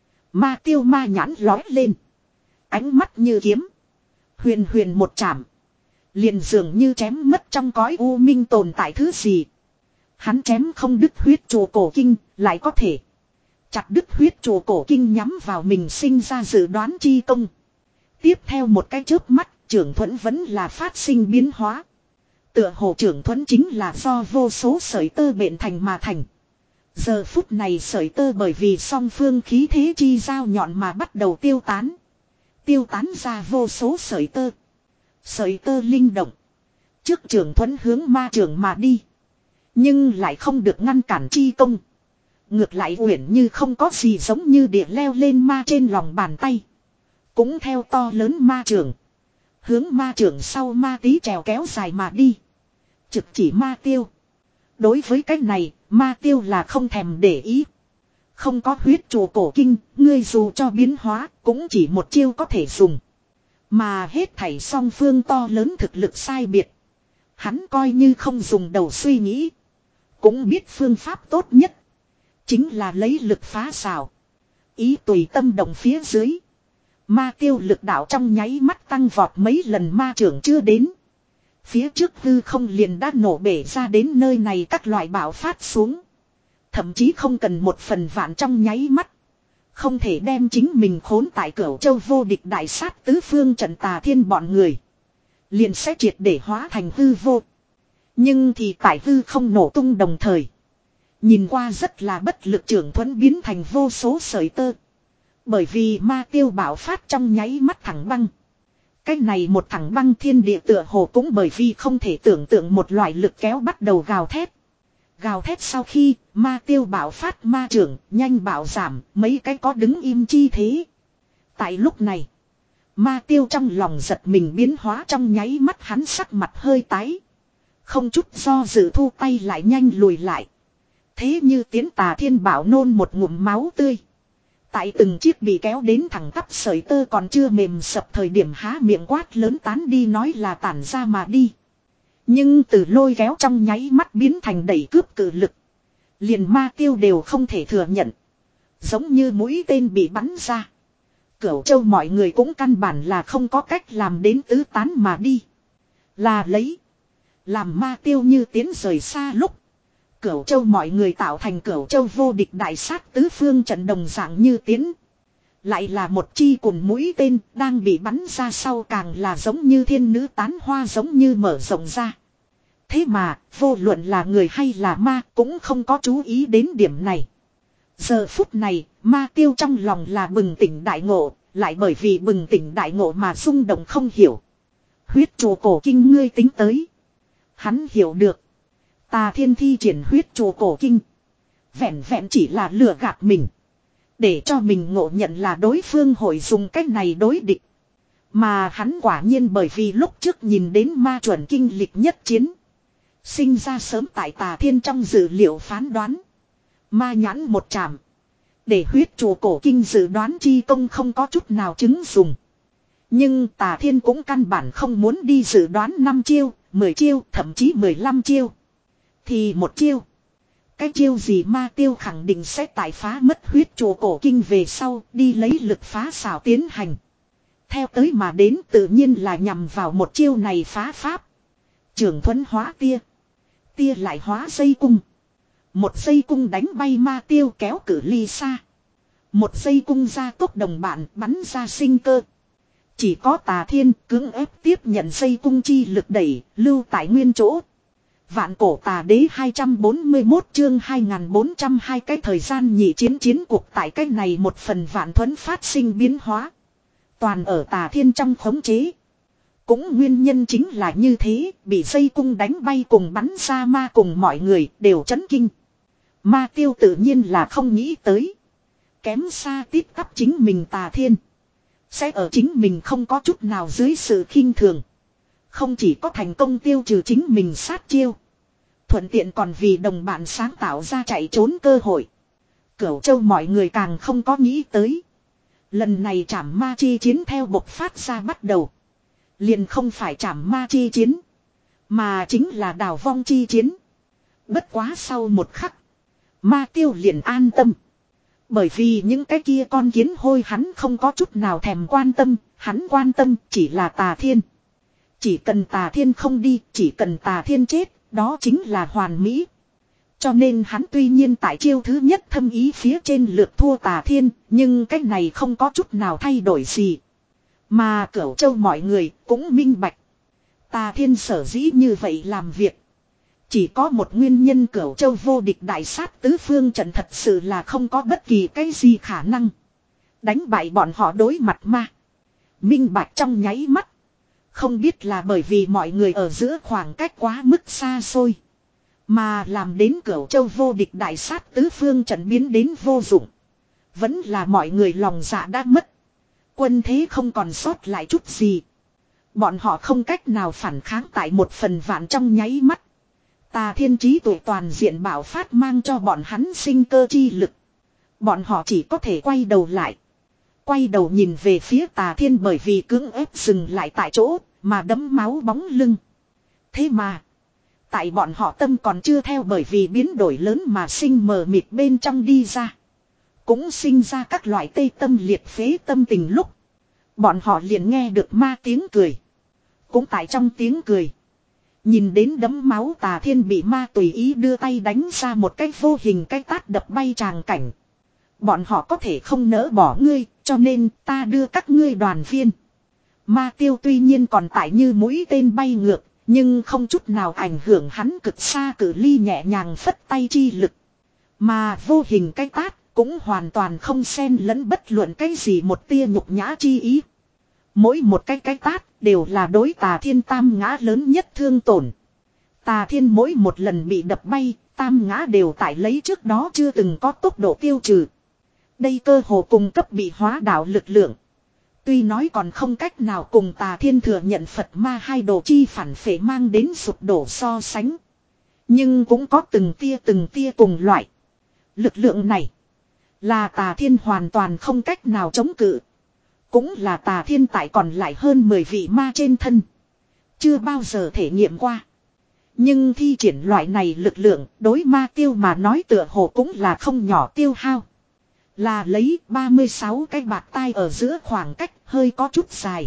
Ma Tiêu ma nhãn lói lên. Ánh mắt như kiếm. Huyền huyền một chạm. Liền dường như chém mất trong cõi u minh tồn tại thứ gì. Hắn chém không đứt huyết trụ cổ kinh, lại có thể chặt đứt huyết trụ cổ kinh nhắm vào mình sinh ra dự đoán chi công. Tiếp theo một cái chớp mắt, trưởng thuẫn vẫn là phát sinh biến hóa. Tựa hồ trưởng thuẫn chính là do vô số sợi tơ bện thành mà thành. Giờ phút này sợi tơ bởi vì song phương khí thế chi giao nhọn mà bắt đầu tiêu tán. Tiêu tán ra vô số sợi tơ. Sợi tơ linh động. Trước trưởng thuẫn hướng ma trưởng mà đi. Nhưng lại không được ngăn cản chi công. Ngược lại uyển như không có gì giống như địa leo lên ma trên lòng bàn tay. Cũng theo to lớn ma trưởng. Hướng ma trưởng sau ma tí trèo kéo dài mà đi. Trực chỉ Ma Tiêu. Đối với cái này, Ma Tiêu là không thèm để ý. Không có huyết trụ cổ kinh, ngươi dù cho biến hóa, cũng chỉ một chiêu có thể dùng. Mà hết thảy song phương to lớn thực lực sai biệt. Hắn coi như không dùng đầu suy nghĩ. Cũng biết phương pháp tốt nhất. Chính là lấy lực phá xào. Ý tùy tâm động phía dưới. Ma Tiêu lực đạo trong nháy mắt tăng vọt mấy lần ma trưởng chưa đến. Phía trước hư không liền đã nổ bể ra đến nơi này các loại bạo phát xuống. Thậm chí không cần một phần vạn trong nháy mắt. Không thể đem chính mình khốn tại Cửu Châu vô địch đại sát tứ phương trận Tà Thiên bọn người. Liền sẽ triệt để hóa thành hư vô. Nhưng thì tại hư không nổ tung đồng thời. Nhìn qua rất là bất lực trưởng thuẫn biến thành vô số sợi tơ. Bởi vì Ma Tiêu bạo phát trong nháy mắt thẳng băng. Cái này một thẳng băng thiên địa tựa hồ cũng bởi vì không thể tưởng tượng một loại lực kéo bắt đầu gào thét. Gào thét sau khi Ma Tiêu bạo phát ma trưởng nhanh bạo giảm mấy cái có đứng im chi thế. Tại lúc này Ma Tiêu trong lòng giật mình biến hóa trong nháy mắt hắn sắc mặt hơi tái. Không chút do dự thu tay lại nhanh lùi lại. Thế như tiến Tà Thiên bảo nôn một ngụm máu tươi. Tại từng chiếc bị kéo đến thẳng tắp sợi tơ còn chưa mềm sập thời điểm há miệng quát lớn tán đi nói là tản ra mà đi. Nhưng từ lôi kéo trong nháy mắt biến thành đẩy cướp cử lực. Liền Ma Tiêu đều không thể thừa nhận. Giống như mũi tên bị bắn ra. Cửu Châu mọi người cũng căn bản là không có cách làm đến tứ tán mà đi. Là lấy. Làm Ma Tiêu như tiến rời xa lúc. Cửu Châu mọi người tạo thành Cửu Châu vô địch đại sát tứ phương trận đồng dạng như tiến. Lại là một chi cùng mũi tên đang bị bắn ra sau càng là giống như thiên nữ tán hoa giống như mở rộng ra. Thế mà vô luận là người hay là ma cũng không có chú ý đến điểm này. Giờ phút này Ma Tiêu trong lòng là bừng tỉnh đại ngộ. Lại bởi vì bừng tỉnh đại ngộ mà rung động không hiểu. Huyết chùa cổ kinh ngươi tính tới. Hắn hiểu được. Tà Thiên thi triển huyết chùa cổ kinh. Vẹn vẹn chỉ là lừa gạt mình. Để cho mình ngộ nhận là đối phương hội dùng cách này đối địch. Mà hắn quả nhiên bởi vì lúc trước nhìn đến ma chuẩn kinh lịch nhất chiến. Sinh ra sớm tại Tà Thiên trong dự liệu phán đoán. Ma nhãn một chạm. Để huyết chùa cổ kinh dự đoán chi công không có chút nào chứng dùng. Nhưng Tà Thiên cũng căn bản không muốn đi dự đoán năm chiêu, mười chiêu, thậm chí mười lăm chiêu. Thì một chiêu. Cái chiêu gì ma tiêu khẳng định sẽ tại phá mất huyết chùa cổ kinh về sau đi lấy lực phá xảo tiến hành. Theo tới mà đến tự nhiên là nhằm vào một chiêu này phá pháp. Trường thuẫn hóa tia. Tia lại hóa dây cung. Một dây cung đánh bay ma tiêu kéo cử ly xa. Một dây cung ra tốc đồng bạn bắn ra sinh cơ. Chỉ có Tà Thiên cưỡng ép tiếp nhận dây cung chi lực đẩy lưu tại nguyên chỗ. Vạn cổ tà đế hai trăm bốn mươi mốt chương hai nghìn bốn trăm hai cái thời gian nhị chiến chiến cuộc tại cái này một phần vạn thuẫn phát sinh biến hóa. Toàn ở Tà Thiên trong khống chế. Cũng nguyên nhân chính là như thế, bị dây cung đánh bay cùng bắn ra ma cùng mọi người đều chấn kinh. Ma tiêu tự nhiên là không nghĩ tới. Kém xa tiếp cắp chính mình Tà Thiên. Sẽ ở chính mình không có chút nào dưới sự khinh thường. Không chỉ có thành công tiêu trừ chính mình sát chiêu. Thuận tiện còn vì đồng bạn sáng tạo ra chạy trốn cơ hội. Cửu Châu mọi người càng không có nghĩ tới. Lần này trảm ma chi chiến theo bộc phát ra bắt đầu. Liền không phải trảm ma chi chiến. Mà chính là đào vong chi chiến. Bất quá sau một khắc. Ma tiêu liền an tâm. Bởi vì những cái kia con kiến hôi hắn không có chút nào thèm quan tâm. Hắn quan tâm chỉ là Tà Thiên. Chỉ cần Tà Thiên không đi, chỉ cần Tà Thiên chết, đó chính là hoàn mỹ. Cho nên hắn tuy nhiên tại chiêu thứ nhất thâm ý phía trên lượt thua Tà Thiên, nhưng cái này không có chút nào thay đổi gì. Mà Cửu Châu mọi người cũng minh bạch. Tà Thiên sở dĩ như vậy làm việc. Chỉ có một nguyên nhân, Cửu Châu vô địch đại sát tứ phương trận thật sự là không có bất kỳ cái gì khả năng. Đánh bại bọn họ đối mặt ma. Minh bạch trong nháy mắt. Không biết là bởi vì mọi người ở giữa khoảng cách quá mức xa xôi. Mà làm đến Cửu Châu vô địch đại sát tứ phương trận biến đến vô dụng. Vẫn là mọi người lòng dạ đã mất. Quân thế không còn sót lại chút gì. Bọn họ không cách nào phản kháng tại một phần vạn trong nháy mắt. Tà Thiên trí tuệ toàn diện bảo phát mang cho bọn hắn sinh cơ chi lực. Bọn họ chỉ có thể quay đầu lại. Quay đầu nhìn về phía Tà Thiên bởi vì cưỡng ép dừng lại tại chỗ mà đấm máu bóng lưng. Thế mà. Tại bọn họ tâm còn chưa theo bởi vì biến đổi lớn mà sinh mờ mịt bên trong đi ra. Cũng sinh ra các loại tê tâm liệt phế tâm tình lúc. Bọn họ liền nghe được ma tiếng cười. Cũng tại trong tiếng cười. Nhìn đến đấm máu Tà Thiên bị ma tùy ý đưa tay đánh ra một cái vô hình cái tát đập bay tràng cảnh. Bọn họ có thể không nỡ bỏ ngươi, cho nên ta đưa các ngươi đoàn viên. Ma tiêu tuy nhiên còn tại như mũi tên bay ngược, nhưng không chút nào ảnh hưởng hắn cực xa cự ly nhẹ nhàng phất tay chi lực. Mà vô hình cái tát cũng hoàn toàn không xen lẫn bất luận cái gì một tia nhục nhã chi ý. Mỗi một cái cái tát đều là đối Tà Thiên tam ngã lớn nhất thương tổn. Tà Thiên mỗi một lần bị đập bay, tam ngã đều tại lấy trước đó chưa từng có tốc độ tiêu trừ. Đây cơ hồ cùng cấp bị hóa đạo lực lượng. Tuy nói còn không cách nào cùng Tà Thiên thừa nhận Phật ma hai đồ chi phản phệ mang đến sụp đổ so sánh. Nhưng cũng có từng tia từng tia cùng loại. Lực lượng này là Tà Thiên hoàn toàn không cách nào chống cự. Cũng là Tà Thiên tại còn lại hơn mười vị ma trên thân. Chưa bao giờ thể nghiệm qua. Nhưng thi triển loại này lực lượng đối ma tiêu mà nói tựa hồ cũng là không nhỏ tiêu hao. Là lấy ba mươi sáu cái bạt tai ở giữa khoảng cách hơi có chút dài.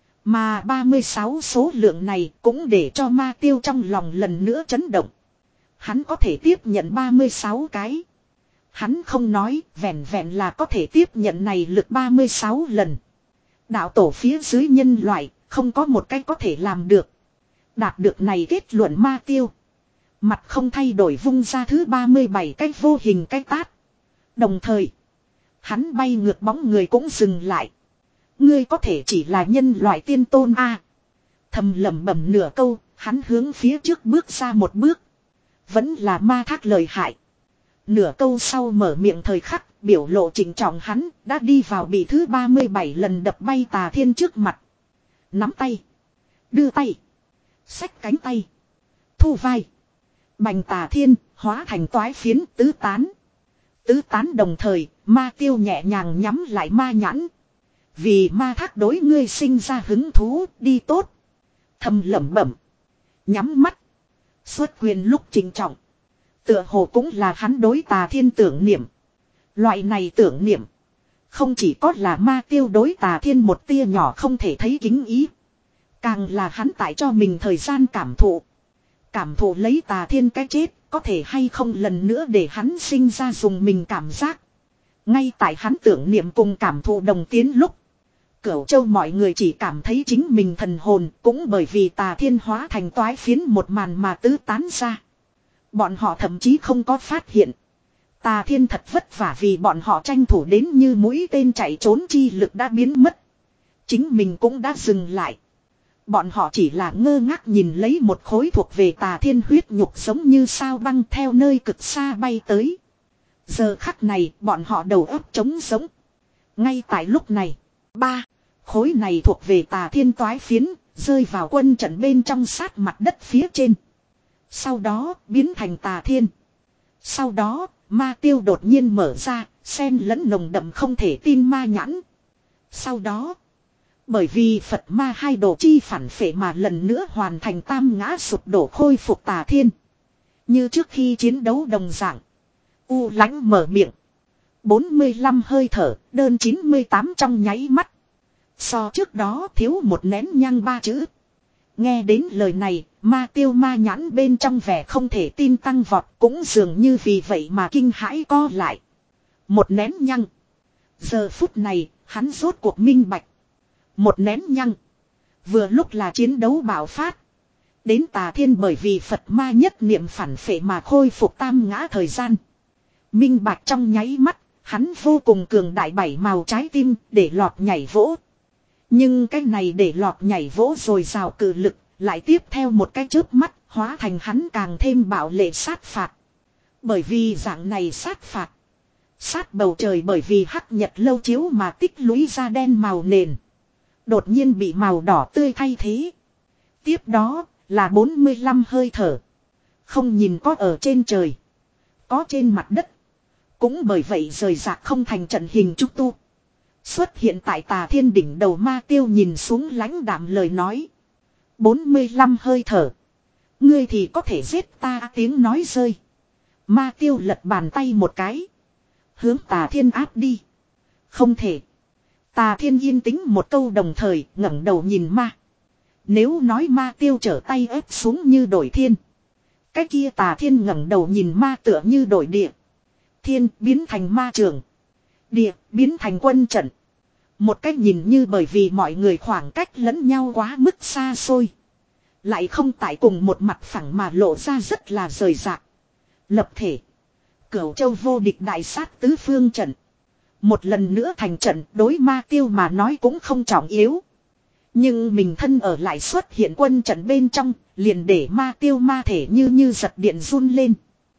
Mà ba mươi sáu số lượng này cũng để cho ma tiêu trong lòng lần nữa chấn động. Hắn có thể tiếp nhận ba mươi sáu cái. Hắn không nói vẹn vẹn là có thể tiếp nhận này lực ba mươi sáu lần. Đạo tổ phía dưới nhân loại không có một cái có thể làm được. Đạt được này kết luận ma tiêu. Mặt không thay đổi vung ra thứ ba mươi bảy cái vô hình cái tát. Đồng thời. Hắn bay ngược bóng người cũng dừng lại. Ngươi có thể chỉ là nhân loại tiên tôn a. Thầm lẩm bẩm nửa câu, hắn hướng phía trước bước ra một bước. Vẫn là ma thác lời hại. Nửa câu sau mở miệng thời khắc, biểu lộ chỉnh trọng hắn, đã đi vào bị thứ ba mươi bảy lần đập bay Tà Thiên trước mặt. Nắm tay. Đưa tay. Xách cánh tay. Thu vai. Bành Tà Thiên, hóa thành toái phiến tứ tán. Tứ tán đồng thời, ma tiêu nhẹ nhàng nhắm lại ma nhãn. Vì ma thác đối ngươi sinh ra hứng thú, đi tốt. Thầm lẩm bẩm. Nhắm mắt. Xuất quyền lúc trình trọng. Tựa hồ cũng là hắn đối Tà Thiên tưởng niệm. Loại này tưởng niệm. Không chỉ có là ma tiêu đối Tà Thiên một tia nhỏ không thể thấy kính ý. Càng là hắn tại cho mình thời gian cảm thụ. Cảm thụ lấy Tà Thiên cái chết. Có thể hay không lần nữa để hắn sinh ra dùng mình cảm giác. Ngay tại hắn tưởng niệm cùng cảm thụ đồng tiến lúc. Cửu Châu mọi người chỉ cảm thấy chính mình thần hồn. Cũng bởi vì Tà Thiên hóa thành toái phiến một màn mà tứ tán ra. Bọn họ thậm chí không có phát hiện. Tà Thiên thật vất vả vì bọn họ tranh thủ đến như mũi tên chạy trốn chi lực đã biến mất. Chính mình cũng đã dừng lại. Bọn họ chỉ là ngơ ngác nhìn lấy một khối thuộc về Tà Thiên huyết nhục giống như sao băng theo nơi cực xa bay tới. Giờ khắc này bọn họ đầu óc trống giống. Ngay tại lúc này, ba khối này thuộc về Tà Thiên toái phiến, rơi vào quân trận bên trong sát mặt đất phía trên. Sau đó biến thành Tà Thiên. Sau đó ma tiêu đột nhiên mở ra, xen lẫn nồng đậm không thể tin ma nhãn. Sau đó, bởi vì Phật ma hai đồ chi phản phệ mà lần nữa hoàn thành tam ngã sụp đổ khôi phục Tà Thiên. Như trước khi chiến đấu đồng dạng. U lãnh mở miệng. bốn mươi lăm hơi thở, đơn chín mươi tám trong nháy mắt. So trước đó thiếu một nén nhang ba chữ. Nghe đến lời này, ma tiêu ma nhãn bên trong vẻ không thể tin tăng vọt cũng dường như vì vậy mà kinh hãi co lại. Một nén nhang. Giờ phút này, hắn rốt cuộc minh bạch. Một nén nhang. Vừa lúc là chiến đấu bạo phát. Đến Tà Thiên bởi vì Phật ma nhất niệm phản phệ mà khôi phục tam ngã thời gian. Minh bạch trong nháy mắt, hắn vô cùng cường đại bảy màu trái tim để lọt nhảy vỗ. Nhưng cái này để lọt nhảy vỗ rồi rào cử lực, lại tiếp theo một cái chớp mắt, hóa thành hắn càng thêm bạo lệ sát phạt. Bởi vì dạng này sát phạt. Sát bầu trời bởi vì hắc nhật lâu chiếu mà tích lũy ra đen màu nền. Đột nhiên bị màu đỏ tươi thay thế. Tiếp đó là bốn mươi lăm hơi thở. Không nhìn có ở trên trời. Có trên mặt đất. Cũng bởi vậy rời rạc không thành trận hình trúc tu. Xuất hiện tại Tà Thiên đỉnh đầu ma tiêu nhìn xuống lãnh đạm lời nói. bốn mươi lăm hơi thở. Ngươi thì có thể giết ta tiếng nói rơi. Ma tiêu lật bàn tay một cái. Hướng Tà Thiên áp đi. Không thể. Tà Thiên yên tĩnh một câu đồng thời ngẩng đầu nhìn ma. Nếu nói ma tiêu trở tay ép xuống như đổi thiên. Cái kia Tà Thiên ngẩng đầu nhìn ma tựa như đổi địa. Thiên biến thành ma trường. Địa biến thành quân trận. Một cách nhìn như bởi vì mọi người khoảng cách lẫn nhau quá mức xa xôi. Lại không tại cùng một mặt phẳng mà lộ ra rất là rời rạc. Lập thể. Cửu Châu vô địch đại sát tứ phương trận. Một lần nữa thành trận đối ma tiêu mà nói cũng không trọng yếu. Nhưng mình thân ở lại xuất hiện quân trận bên trong, liền để ma tiêu ma thể như như giật điện run lên.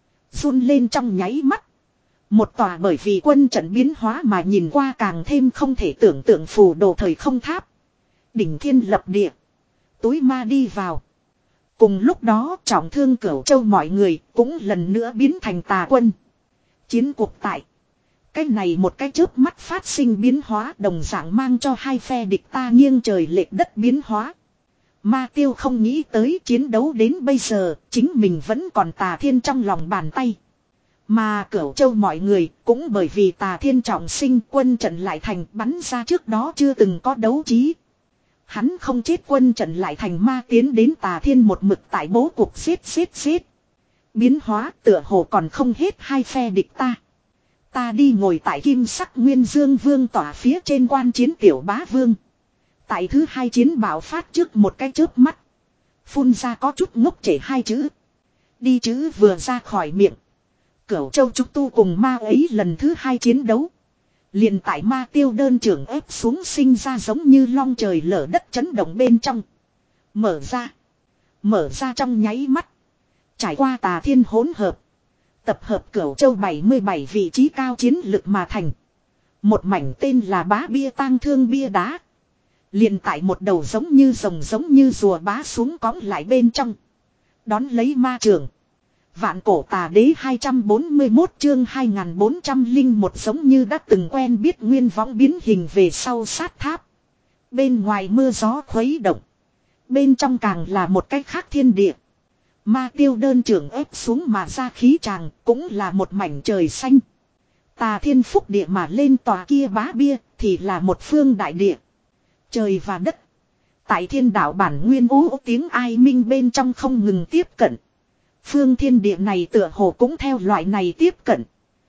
Run lên trong nháy mắt. Một tòa bởi vì quân trận biến hóa mà nhìn qua càng thêm không thể tưởng tượng phù đồ thời không tháp. Đỉnh thiên lập địa. Túi ma đi vào. Cùng lúc đó trọng thương Cửu Châu mọi người cũng lần nữa biến thành tà quân. Chiến cuộc tại. Cái này một cái chớp mắt phát sinh biến hóa đồng dạng mang cho hai phe địch ta nghiêng trời lệch đất biến hóa. Ma tiêu không nghĩ tới chiến đấu đến bây giờ, chính mình vẫn còn Tà Thiên trong lòng bàn tay. Mà Cửu Châu mọi người cũng bởi vì Tà Thiên trọng sinh quân trận lại thành bắn ra trước đó chưa từng có đấu trí. Hắn không chết quân trận lại thành ma tiến đến Tà Thiên một mực tại bố cục xếp xếp xếp. Biến hóa tựa hồ còn không hết hai phe địch ta. Ta đi ngồi tại kim sắc nguyên dương vương tỏa phía trên quan chiến tiểu bá vương. Tại thứ hai chiến bạo phát trước một cái chớp mắt. Phun ra có chút ngốc trễ hai chữ. Đi chữ vừa ra khỏi miệng. Cửu Châu trúc tu cùng ma ấy lần thứ hai chiến đấu. Liền tại ma tiêu đơn trưởng ép xuống sinh ra giống như long trời lở đất chấn động bên trong. Mở ra. Mở ra trong nháy mắt. Trải qua tà thiên hỗn hợp. Tập hợp Cửu Châu bảy mươi bảy vị trí cao chiến lực mà thành. Một mảnh tên là bá bia tang thương bia đá. Liền tại một đầu giống như rồng giống như rùa bá xuống cõng lại bên trong. Đón lấy ma trường. Vạn cổ tà đế hai trăm bốn mươi mốt chương hai nghìn bốn trăm lẻ một giống như đã từng quen biết nguyên võng biến hình về sau sát tháp. Bên ngoài mưa gió khuấy động. Bên trong càng là một cách khác thiên địa. Ma tiêu đơn trưởng ép xuống mà ra khí tràng cũng là một mảnh trời xanh. Tà thiên phúc địa mà lên tòa kia bá bia thì là một phương đại địa. Trời và đất. Tại thiên đạo bản nguyên ú tiếng ai minh bên trong không ngừng tiếp cận. Phương thiên địa này tựa hồ cũng theo loại này tiếp cận.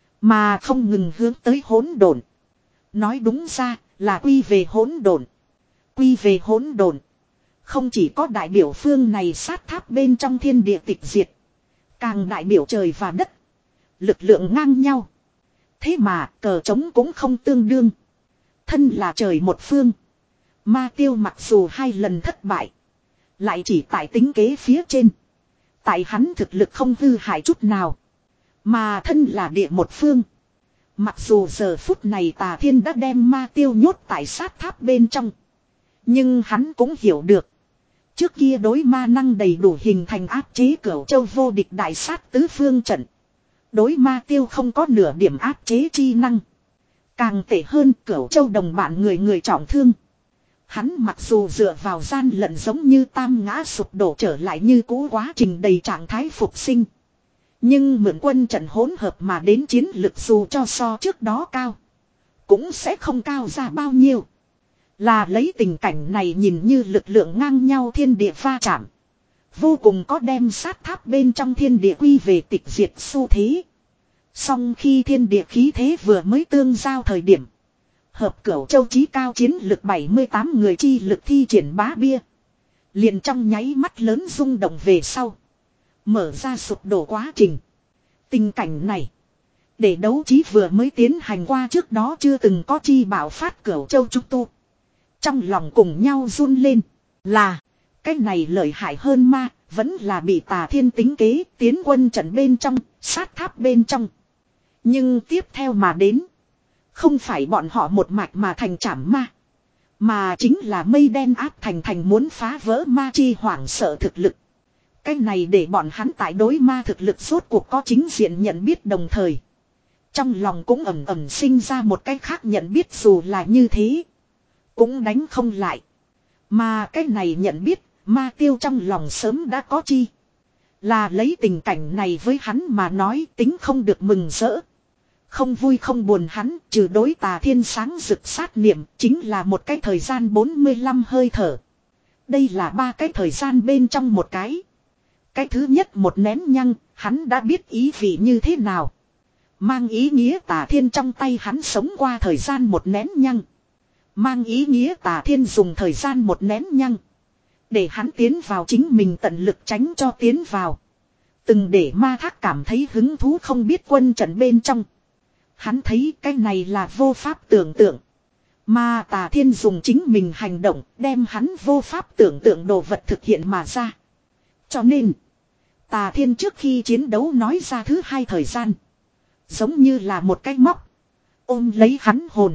Mà không ngừng hướng tới hỗn độn. Nói đúng ra là quy về hỗn độn. Quy về hỗn độn. Không chỉ có đại biểu phương này sát tháp bên trong thiên địa tịch diệt. Càng đại biểu trời và đất. Lực lượng ngang nhau. Thế mà cờ trống cũng không tương đương. Thân là trời một phương. Ma tiêu mặc dù hai lần thất bại. Lại chỉ tại tính kế phía trên. Tại hắn thực lực không hư hại chút nào. Mà thân là địa một phương. Mặc dù giờ phút này tà thiên đã đem ma tiêu nhốt tại sát tháp bên trong. Nhưng hắn cũng hiểu được. Trước kia đối ma năng đầy đủ hình thành áp chế Cửu Châu vô địch đại sát tứ phương trận. Đối ma tiêu không có nửa điểm áp chế chi năng. Càng tệ hơn Cửu Châu đồng bạn người người trọng thương. Hắn mặc dù dựa vào gian lận giống như tam ngã sụp đổ trở lại như cũ quá trình đầy trạng thái phục sinh. Nhưng mượn quân trận hỗn hợp mà đến chiến lực dù cho so trước đó cao. Cũng sẽ không cao ra bao nhiêu. Là lấy tình cảnh này nhìn như lực lượng ngang nhau thiên địa va chạm. Vô cùng có đem sát tháp bên trong thiên địa quy về tịch diệt xu thế. Song khi thiên địa khí thế vừa mới tương giao thời điểm. Hợp Cửu Châu chí cao chiến lực bảy mươi tám người chi lực thi triển bá bia. Liền trong nháy mắt lớn rung động về sau. Mở ra sụp đổ quá trình. Tình cảnh này. Để đấu trí vừa mới tiến hành qua trước đó chưa từng có chi bảo phát Cửu Châu trúc tu. Trong lòng cùng nhau run lên. Là. Cái này lợi hại hơn ma. Vẫn là bị tà thiên tính kế. Tiến quân trận bên trong. Sát tháp bên trong. Nhưng tiếp theo mà đến. Không phải bọn họ một mạch mà thành trảm ma. Mà chính là mây đen áp thành thành muốn phá vỡ ma chi hoảng sợ thực lực. Cái này để bọn hắn tại đối ma thực lực rốt cuộc có chính diện nhận biết đồng thời. Trong lòng cũng ẩm ẩm sinh ra một cái khác nhận biết dù là như thế. Cũng đánh không lại. Mà cái này nhận biết ma tiêu trong lòng sớm đã có chi. Là lấy tình cảnh này với hắn mà nói tính không được mừng rỡ. Không vui không buồn hắn trừ đối tà thiên sáng rực sát niệm chính là một cái thời gian bốn mươi lăm hơi thở. Đây là ba cái thời gian bên trong một cái. Cái thứ nhất một nén nhăng hắn đã biết ý vị như thế nào. Mang ý nghĩa tà thiên trong tay hắn sống qua thời gian một nén nhăng. Mang ý nghĩa tà thiên dùng thời gian một nén nhăng. Để hắn tiến vào chính mình tận lực tránh cho tiến vào. Từng để ma thác cảm thấy hứng thú không biết quân trận bên trong. Hắn thấy cái này là vô pháp tưởng tượng. Mà tà thiên dùng chính mình hành động đem hắn vô pháp tưởng tượng đồ vật thực hiện mà ra. Cho nên, tà thiên trước khi chiến đấu nói ra thứ hai thời gian. Giống như là một cái móc. Ôm lấy hắn hồn.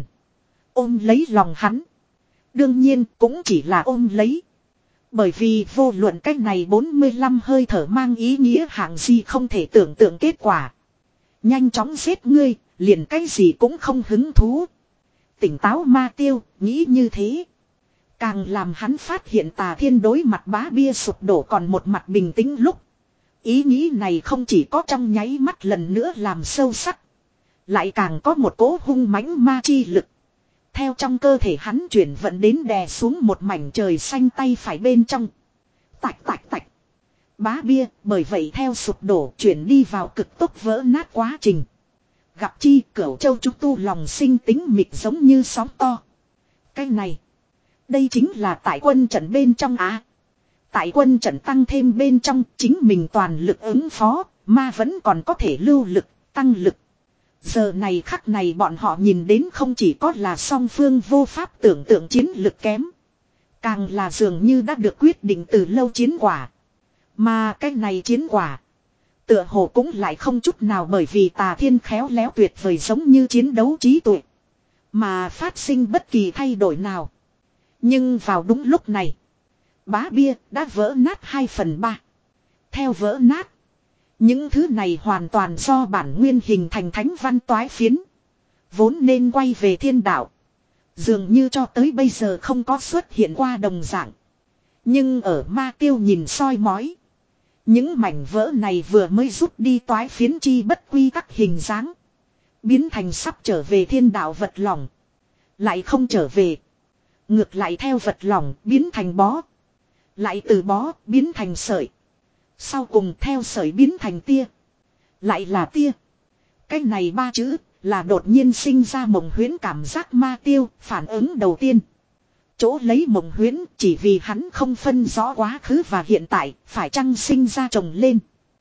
Ôm lấy lòng hắn. Đương nhiên cũng chỉ là ôm lấy. Bởi vì vô luận cách này bốn mươi lăm hơi thở mang ý nghĩa hạng gì không thể tưởng tượng kết quả. Nhanh chóng giết ngươi, liền cái gì cũng không hứng thú. Tỉnh táo ma tiêu, nghĩ như thế. Càng làm hắn phát hiện tà thiên đối mặt bá bia sụp đổ còn một mặt bình tĩnh lúc. Ý nghĩ này không chỉ có trong nháy mắt lần nữa làm sâu sắc. Lại càng có một cỗ hung mãnh ma chi lực. Theo trong cơ thể hắn chuyển vận đến đè xuống một mảnh trời xanh tay phải bên trong. Tạch tạch tạch. Bá bia bởi vậy theo sụp đổ chuyển đi vào cực tốc vỡ nát quá trình. Gặp chi Cửu Châu chúng tu lòng sinh tính mịt giống như sóng to. Cái này. Đây chính là tại quân trận bên trong á. Tại quân trận tăng thêm bên trong chính mình toàn lực ứng phó. Ma vẫn còn có thể lưu lực, tăng lực. Giờ này khắc này bọn họ nhìn đến không chỉ có là song phương vô pháp tưởng tượng chiến lực kém. Càng là dường như đã được quyết định từ lâu chiến quả. Mà cái này chiến quả. Tựa hồ cũng lại không chút nào bởi vì Tà Thiên khéo léo tuyệt vời giống như chiến đấu trí tuệ. Mà phát sinh bất kỳ thay đổi nào. Nhưng vào đúng lúc này. Bá bia đã vỡ nát hai phần ba. Theo vỡ nát. Những thứ này hoàn toàn do bản nguyên hình thành thánh văn toái phiến. Vốn nên quay về thiên đạo. Dường như cho tới bây giờ không có xuất hiện qua đồng dạng. Nhưng ở Ma Tiêu nhìn soi mói. Những mảnh vỡ này vừa mới rút đi toái phiến chi bất quy tắc hình dáng. Biến thành sắp trở về thiên đạo vật lỏng. Lại không trở về. Ngược lại theo vật lỏng biến thành bó. Lại từ bó biến thành sợi. Sau cùng theo sợi biến thành tia. Lại là tia. Cái này ba chữ là đột nhiên sinh ra mộng huyễn cảm giác Ma Tiêu phản ứng đầu tiên. Chỗ lấy mộng huyễn chỉ vì hắn không phân rõ quá khứ và hiện tại phải chăng sinh ra chồng lên.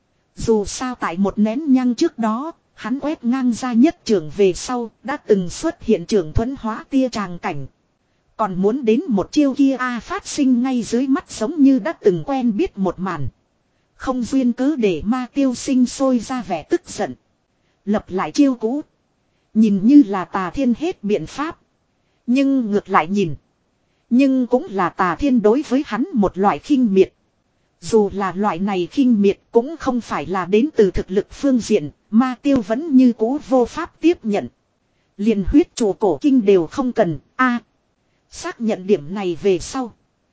Dù sao tại một nén nhang trước đó, hắn quét ngang ra nhất trường về sau đã từng xuất hiện trường thuẫn hóa tia tràng cảnh. Còn muốn đến một chiêu kia a phát sinh ngay dưới mắt giống như đã từng quen biết một màn. Không duyên cớ để Ma Tiêu sinh sôi ra vẻ tức giận. Lập lại chiêu cũ. Nhìn như là Tà Thiên hết biện pháp. Nhưng ngược lại nhìn. Nhưng cũng là Tà Thiên đối với hắn một loại khinh miệt. Dù là loại này khinh miệt cũng không phải là đến từ thực lực phương diện. Ma Tiêu vẫn như cũ vô pháp tiếp nhận. Liền huyết chủ cổ kinh đều không cần. A xác nhận điểm này về sau.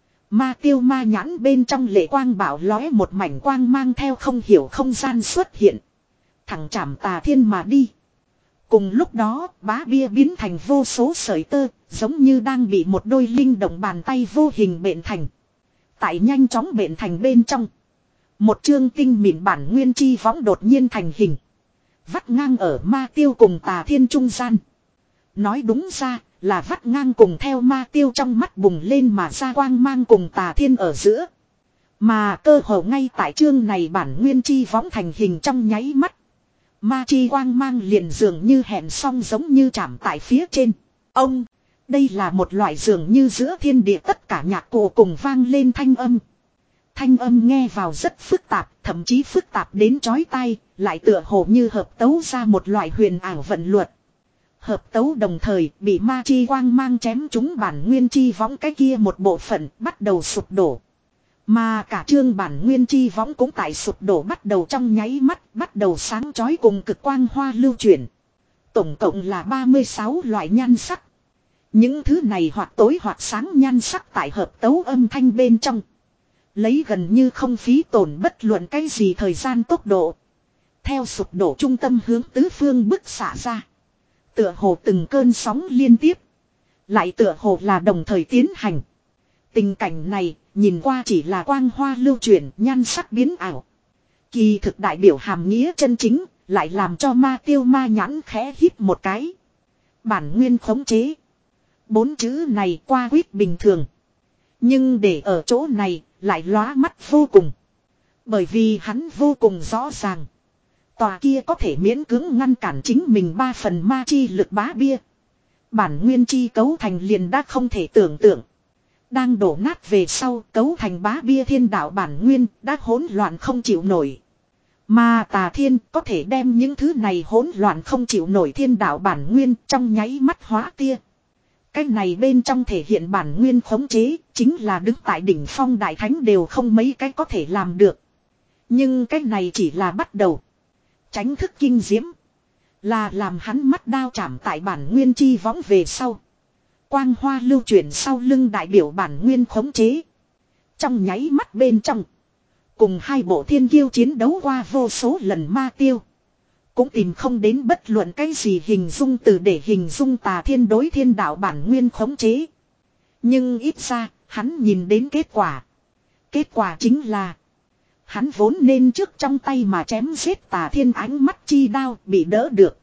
Ma Tiêu ma nhãn bên trong lệ quang bảo lóe một mảnh quang mang theo không hiểu không gian xuất hiện. Thẳng chạm Tà Thiên mà đi. Cùng lúc đó bá bia biến thành vô số sợi tơ. Giống như đang bị một đôi linh động bàn tay vô hình bện thành. Tại nhanh chóng bện thành bên trong. Một chương tinh mịn bản nguyên chi võng đột nhiên thành hình. Vắt ngang ở Ma Tiêu cùng Tà Thiên trung gian. Nói đúng ra là vắt ngang cùng theo Ma Tiêu trong mắt bùng lên mà ra quang mang cùng Tà Thiên ở giữa. Mà cơ hồ ngay tại chương này bản nguyên chi võng thành hình trong nháy mắt. Ma chi quang mang liền dường như hẹn xong giống như chạm tại phía trên. Ông, đây là một loại dường như giữa thiên địa tất cả nhạc cụ cùng vang lên thanh âm. Thanh âm nghe vào rất phức tạp, thậm chí phức tạp đến chói tai, lại tựa hồ như hợp tấu ra một loại huyền ảo vận luật. Hợp tấu đồng thời bị ma chi quang mang chém trúng bản nguyên chi võng cái kia một bộ phận bắt đầu sụp đổ. Mà cả chương bản nguyên chi võng cũng tại sụp đổ bắt đầu trong nháy mắt, bắt đầu sáng chói cùng cực quang hoa lưu chuyển. Tổng cộng là ba mươi sáu loại nhan sắc. Những thứ này hoặc tối hoặc sáng nhan sắc tại hợp tấu âm thanh bên trong. Lấy gần như không phí tổn bất luận cái gì thời gian tốc độ. Theo sụp đổ trung tâm hướng tứ phương bức xạ ra. Tựa hồ từng cơn sóng liên tiếp. Lại tựa hồ là đồng thời tiến hành. Tình cảnh này nhìn qua chỉ là quang hoa lưu chuyển nhan sắc biến ảo. Kỳ thực đại biểu hàm nghĩa chân chính lại làm cho Ma Tiêu ma nhãn khẽ hít một cái. Bản nguyên khống chế. Bốn chữ này qua quýt bình thường. Nhưng để ở chỗ này lại lóa mắt vô cùng. Bởi vì hắn vô cùng rõ ràng. Tòa kia có thể miễn cưỡng ngăn cản chính mình ba phần ma chi lực bá bia. Bản nguyên chi cấu thành liền đã không thể tưởng tượng. Đang đổ nát về sau cấu thành bá bia thiên đạo bản nguyên đã hỗn loạn không chịu nổi. Mà Tà Thiên có thể đem những thứ này hỗn loạn không chịu nổi thiên đạo bản nguyên trong nháy mắt hóa tia. Cái này bên trong thể hiện bản nguyên khống chế chính là đứng tại đỉnh phong đại thánh đều không mấy cái có thể làm được. Nhưng cái này chỉ là bắt đầu. Tránh thức kinh diễm. Là làm hắn mắt đao chạm tại bản nguyên chi võng về sau. Quang hoa lưu chuyển sau lưng đại biểu bản nguyên khống chế. Trong nháy mắt bên trong. Cùng hai bộ thiên kiêu chiến đấu qua vô số lần Ma Tiêu. Cũng tìm không đến bất luận cái gì hình dung từ để hình dung Tà Thiên đối thiên đạo bản nguyên khống chế. Nhưng ít ra, hắn nhìn đến kết quả. Kết quả chính là hắn vốn nên trước trong tay mà chém giết Tà Thiên ánh mắt chi đao bị đỡ được.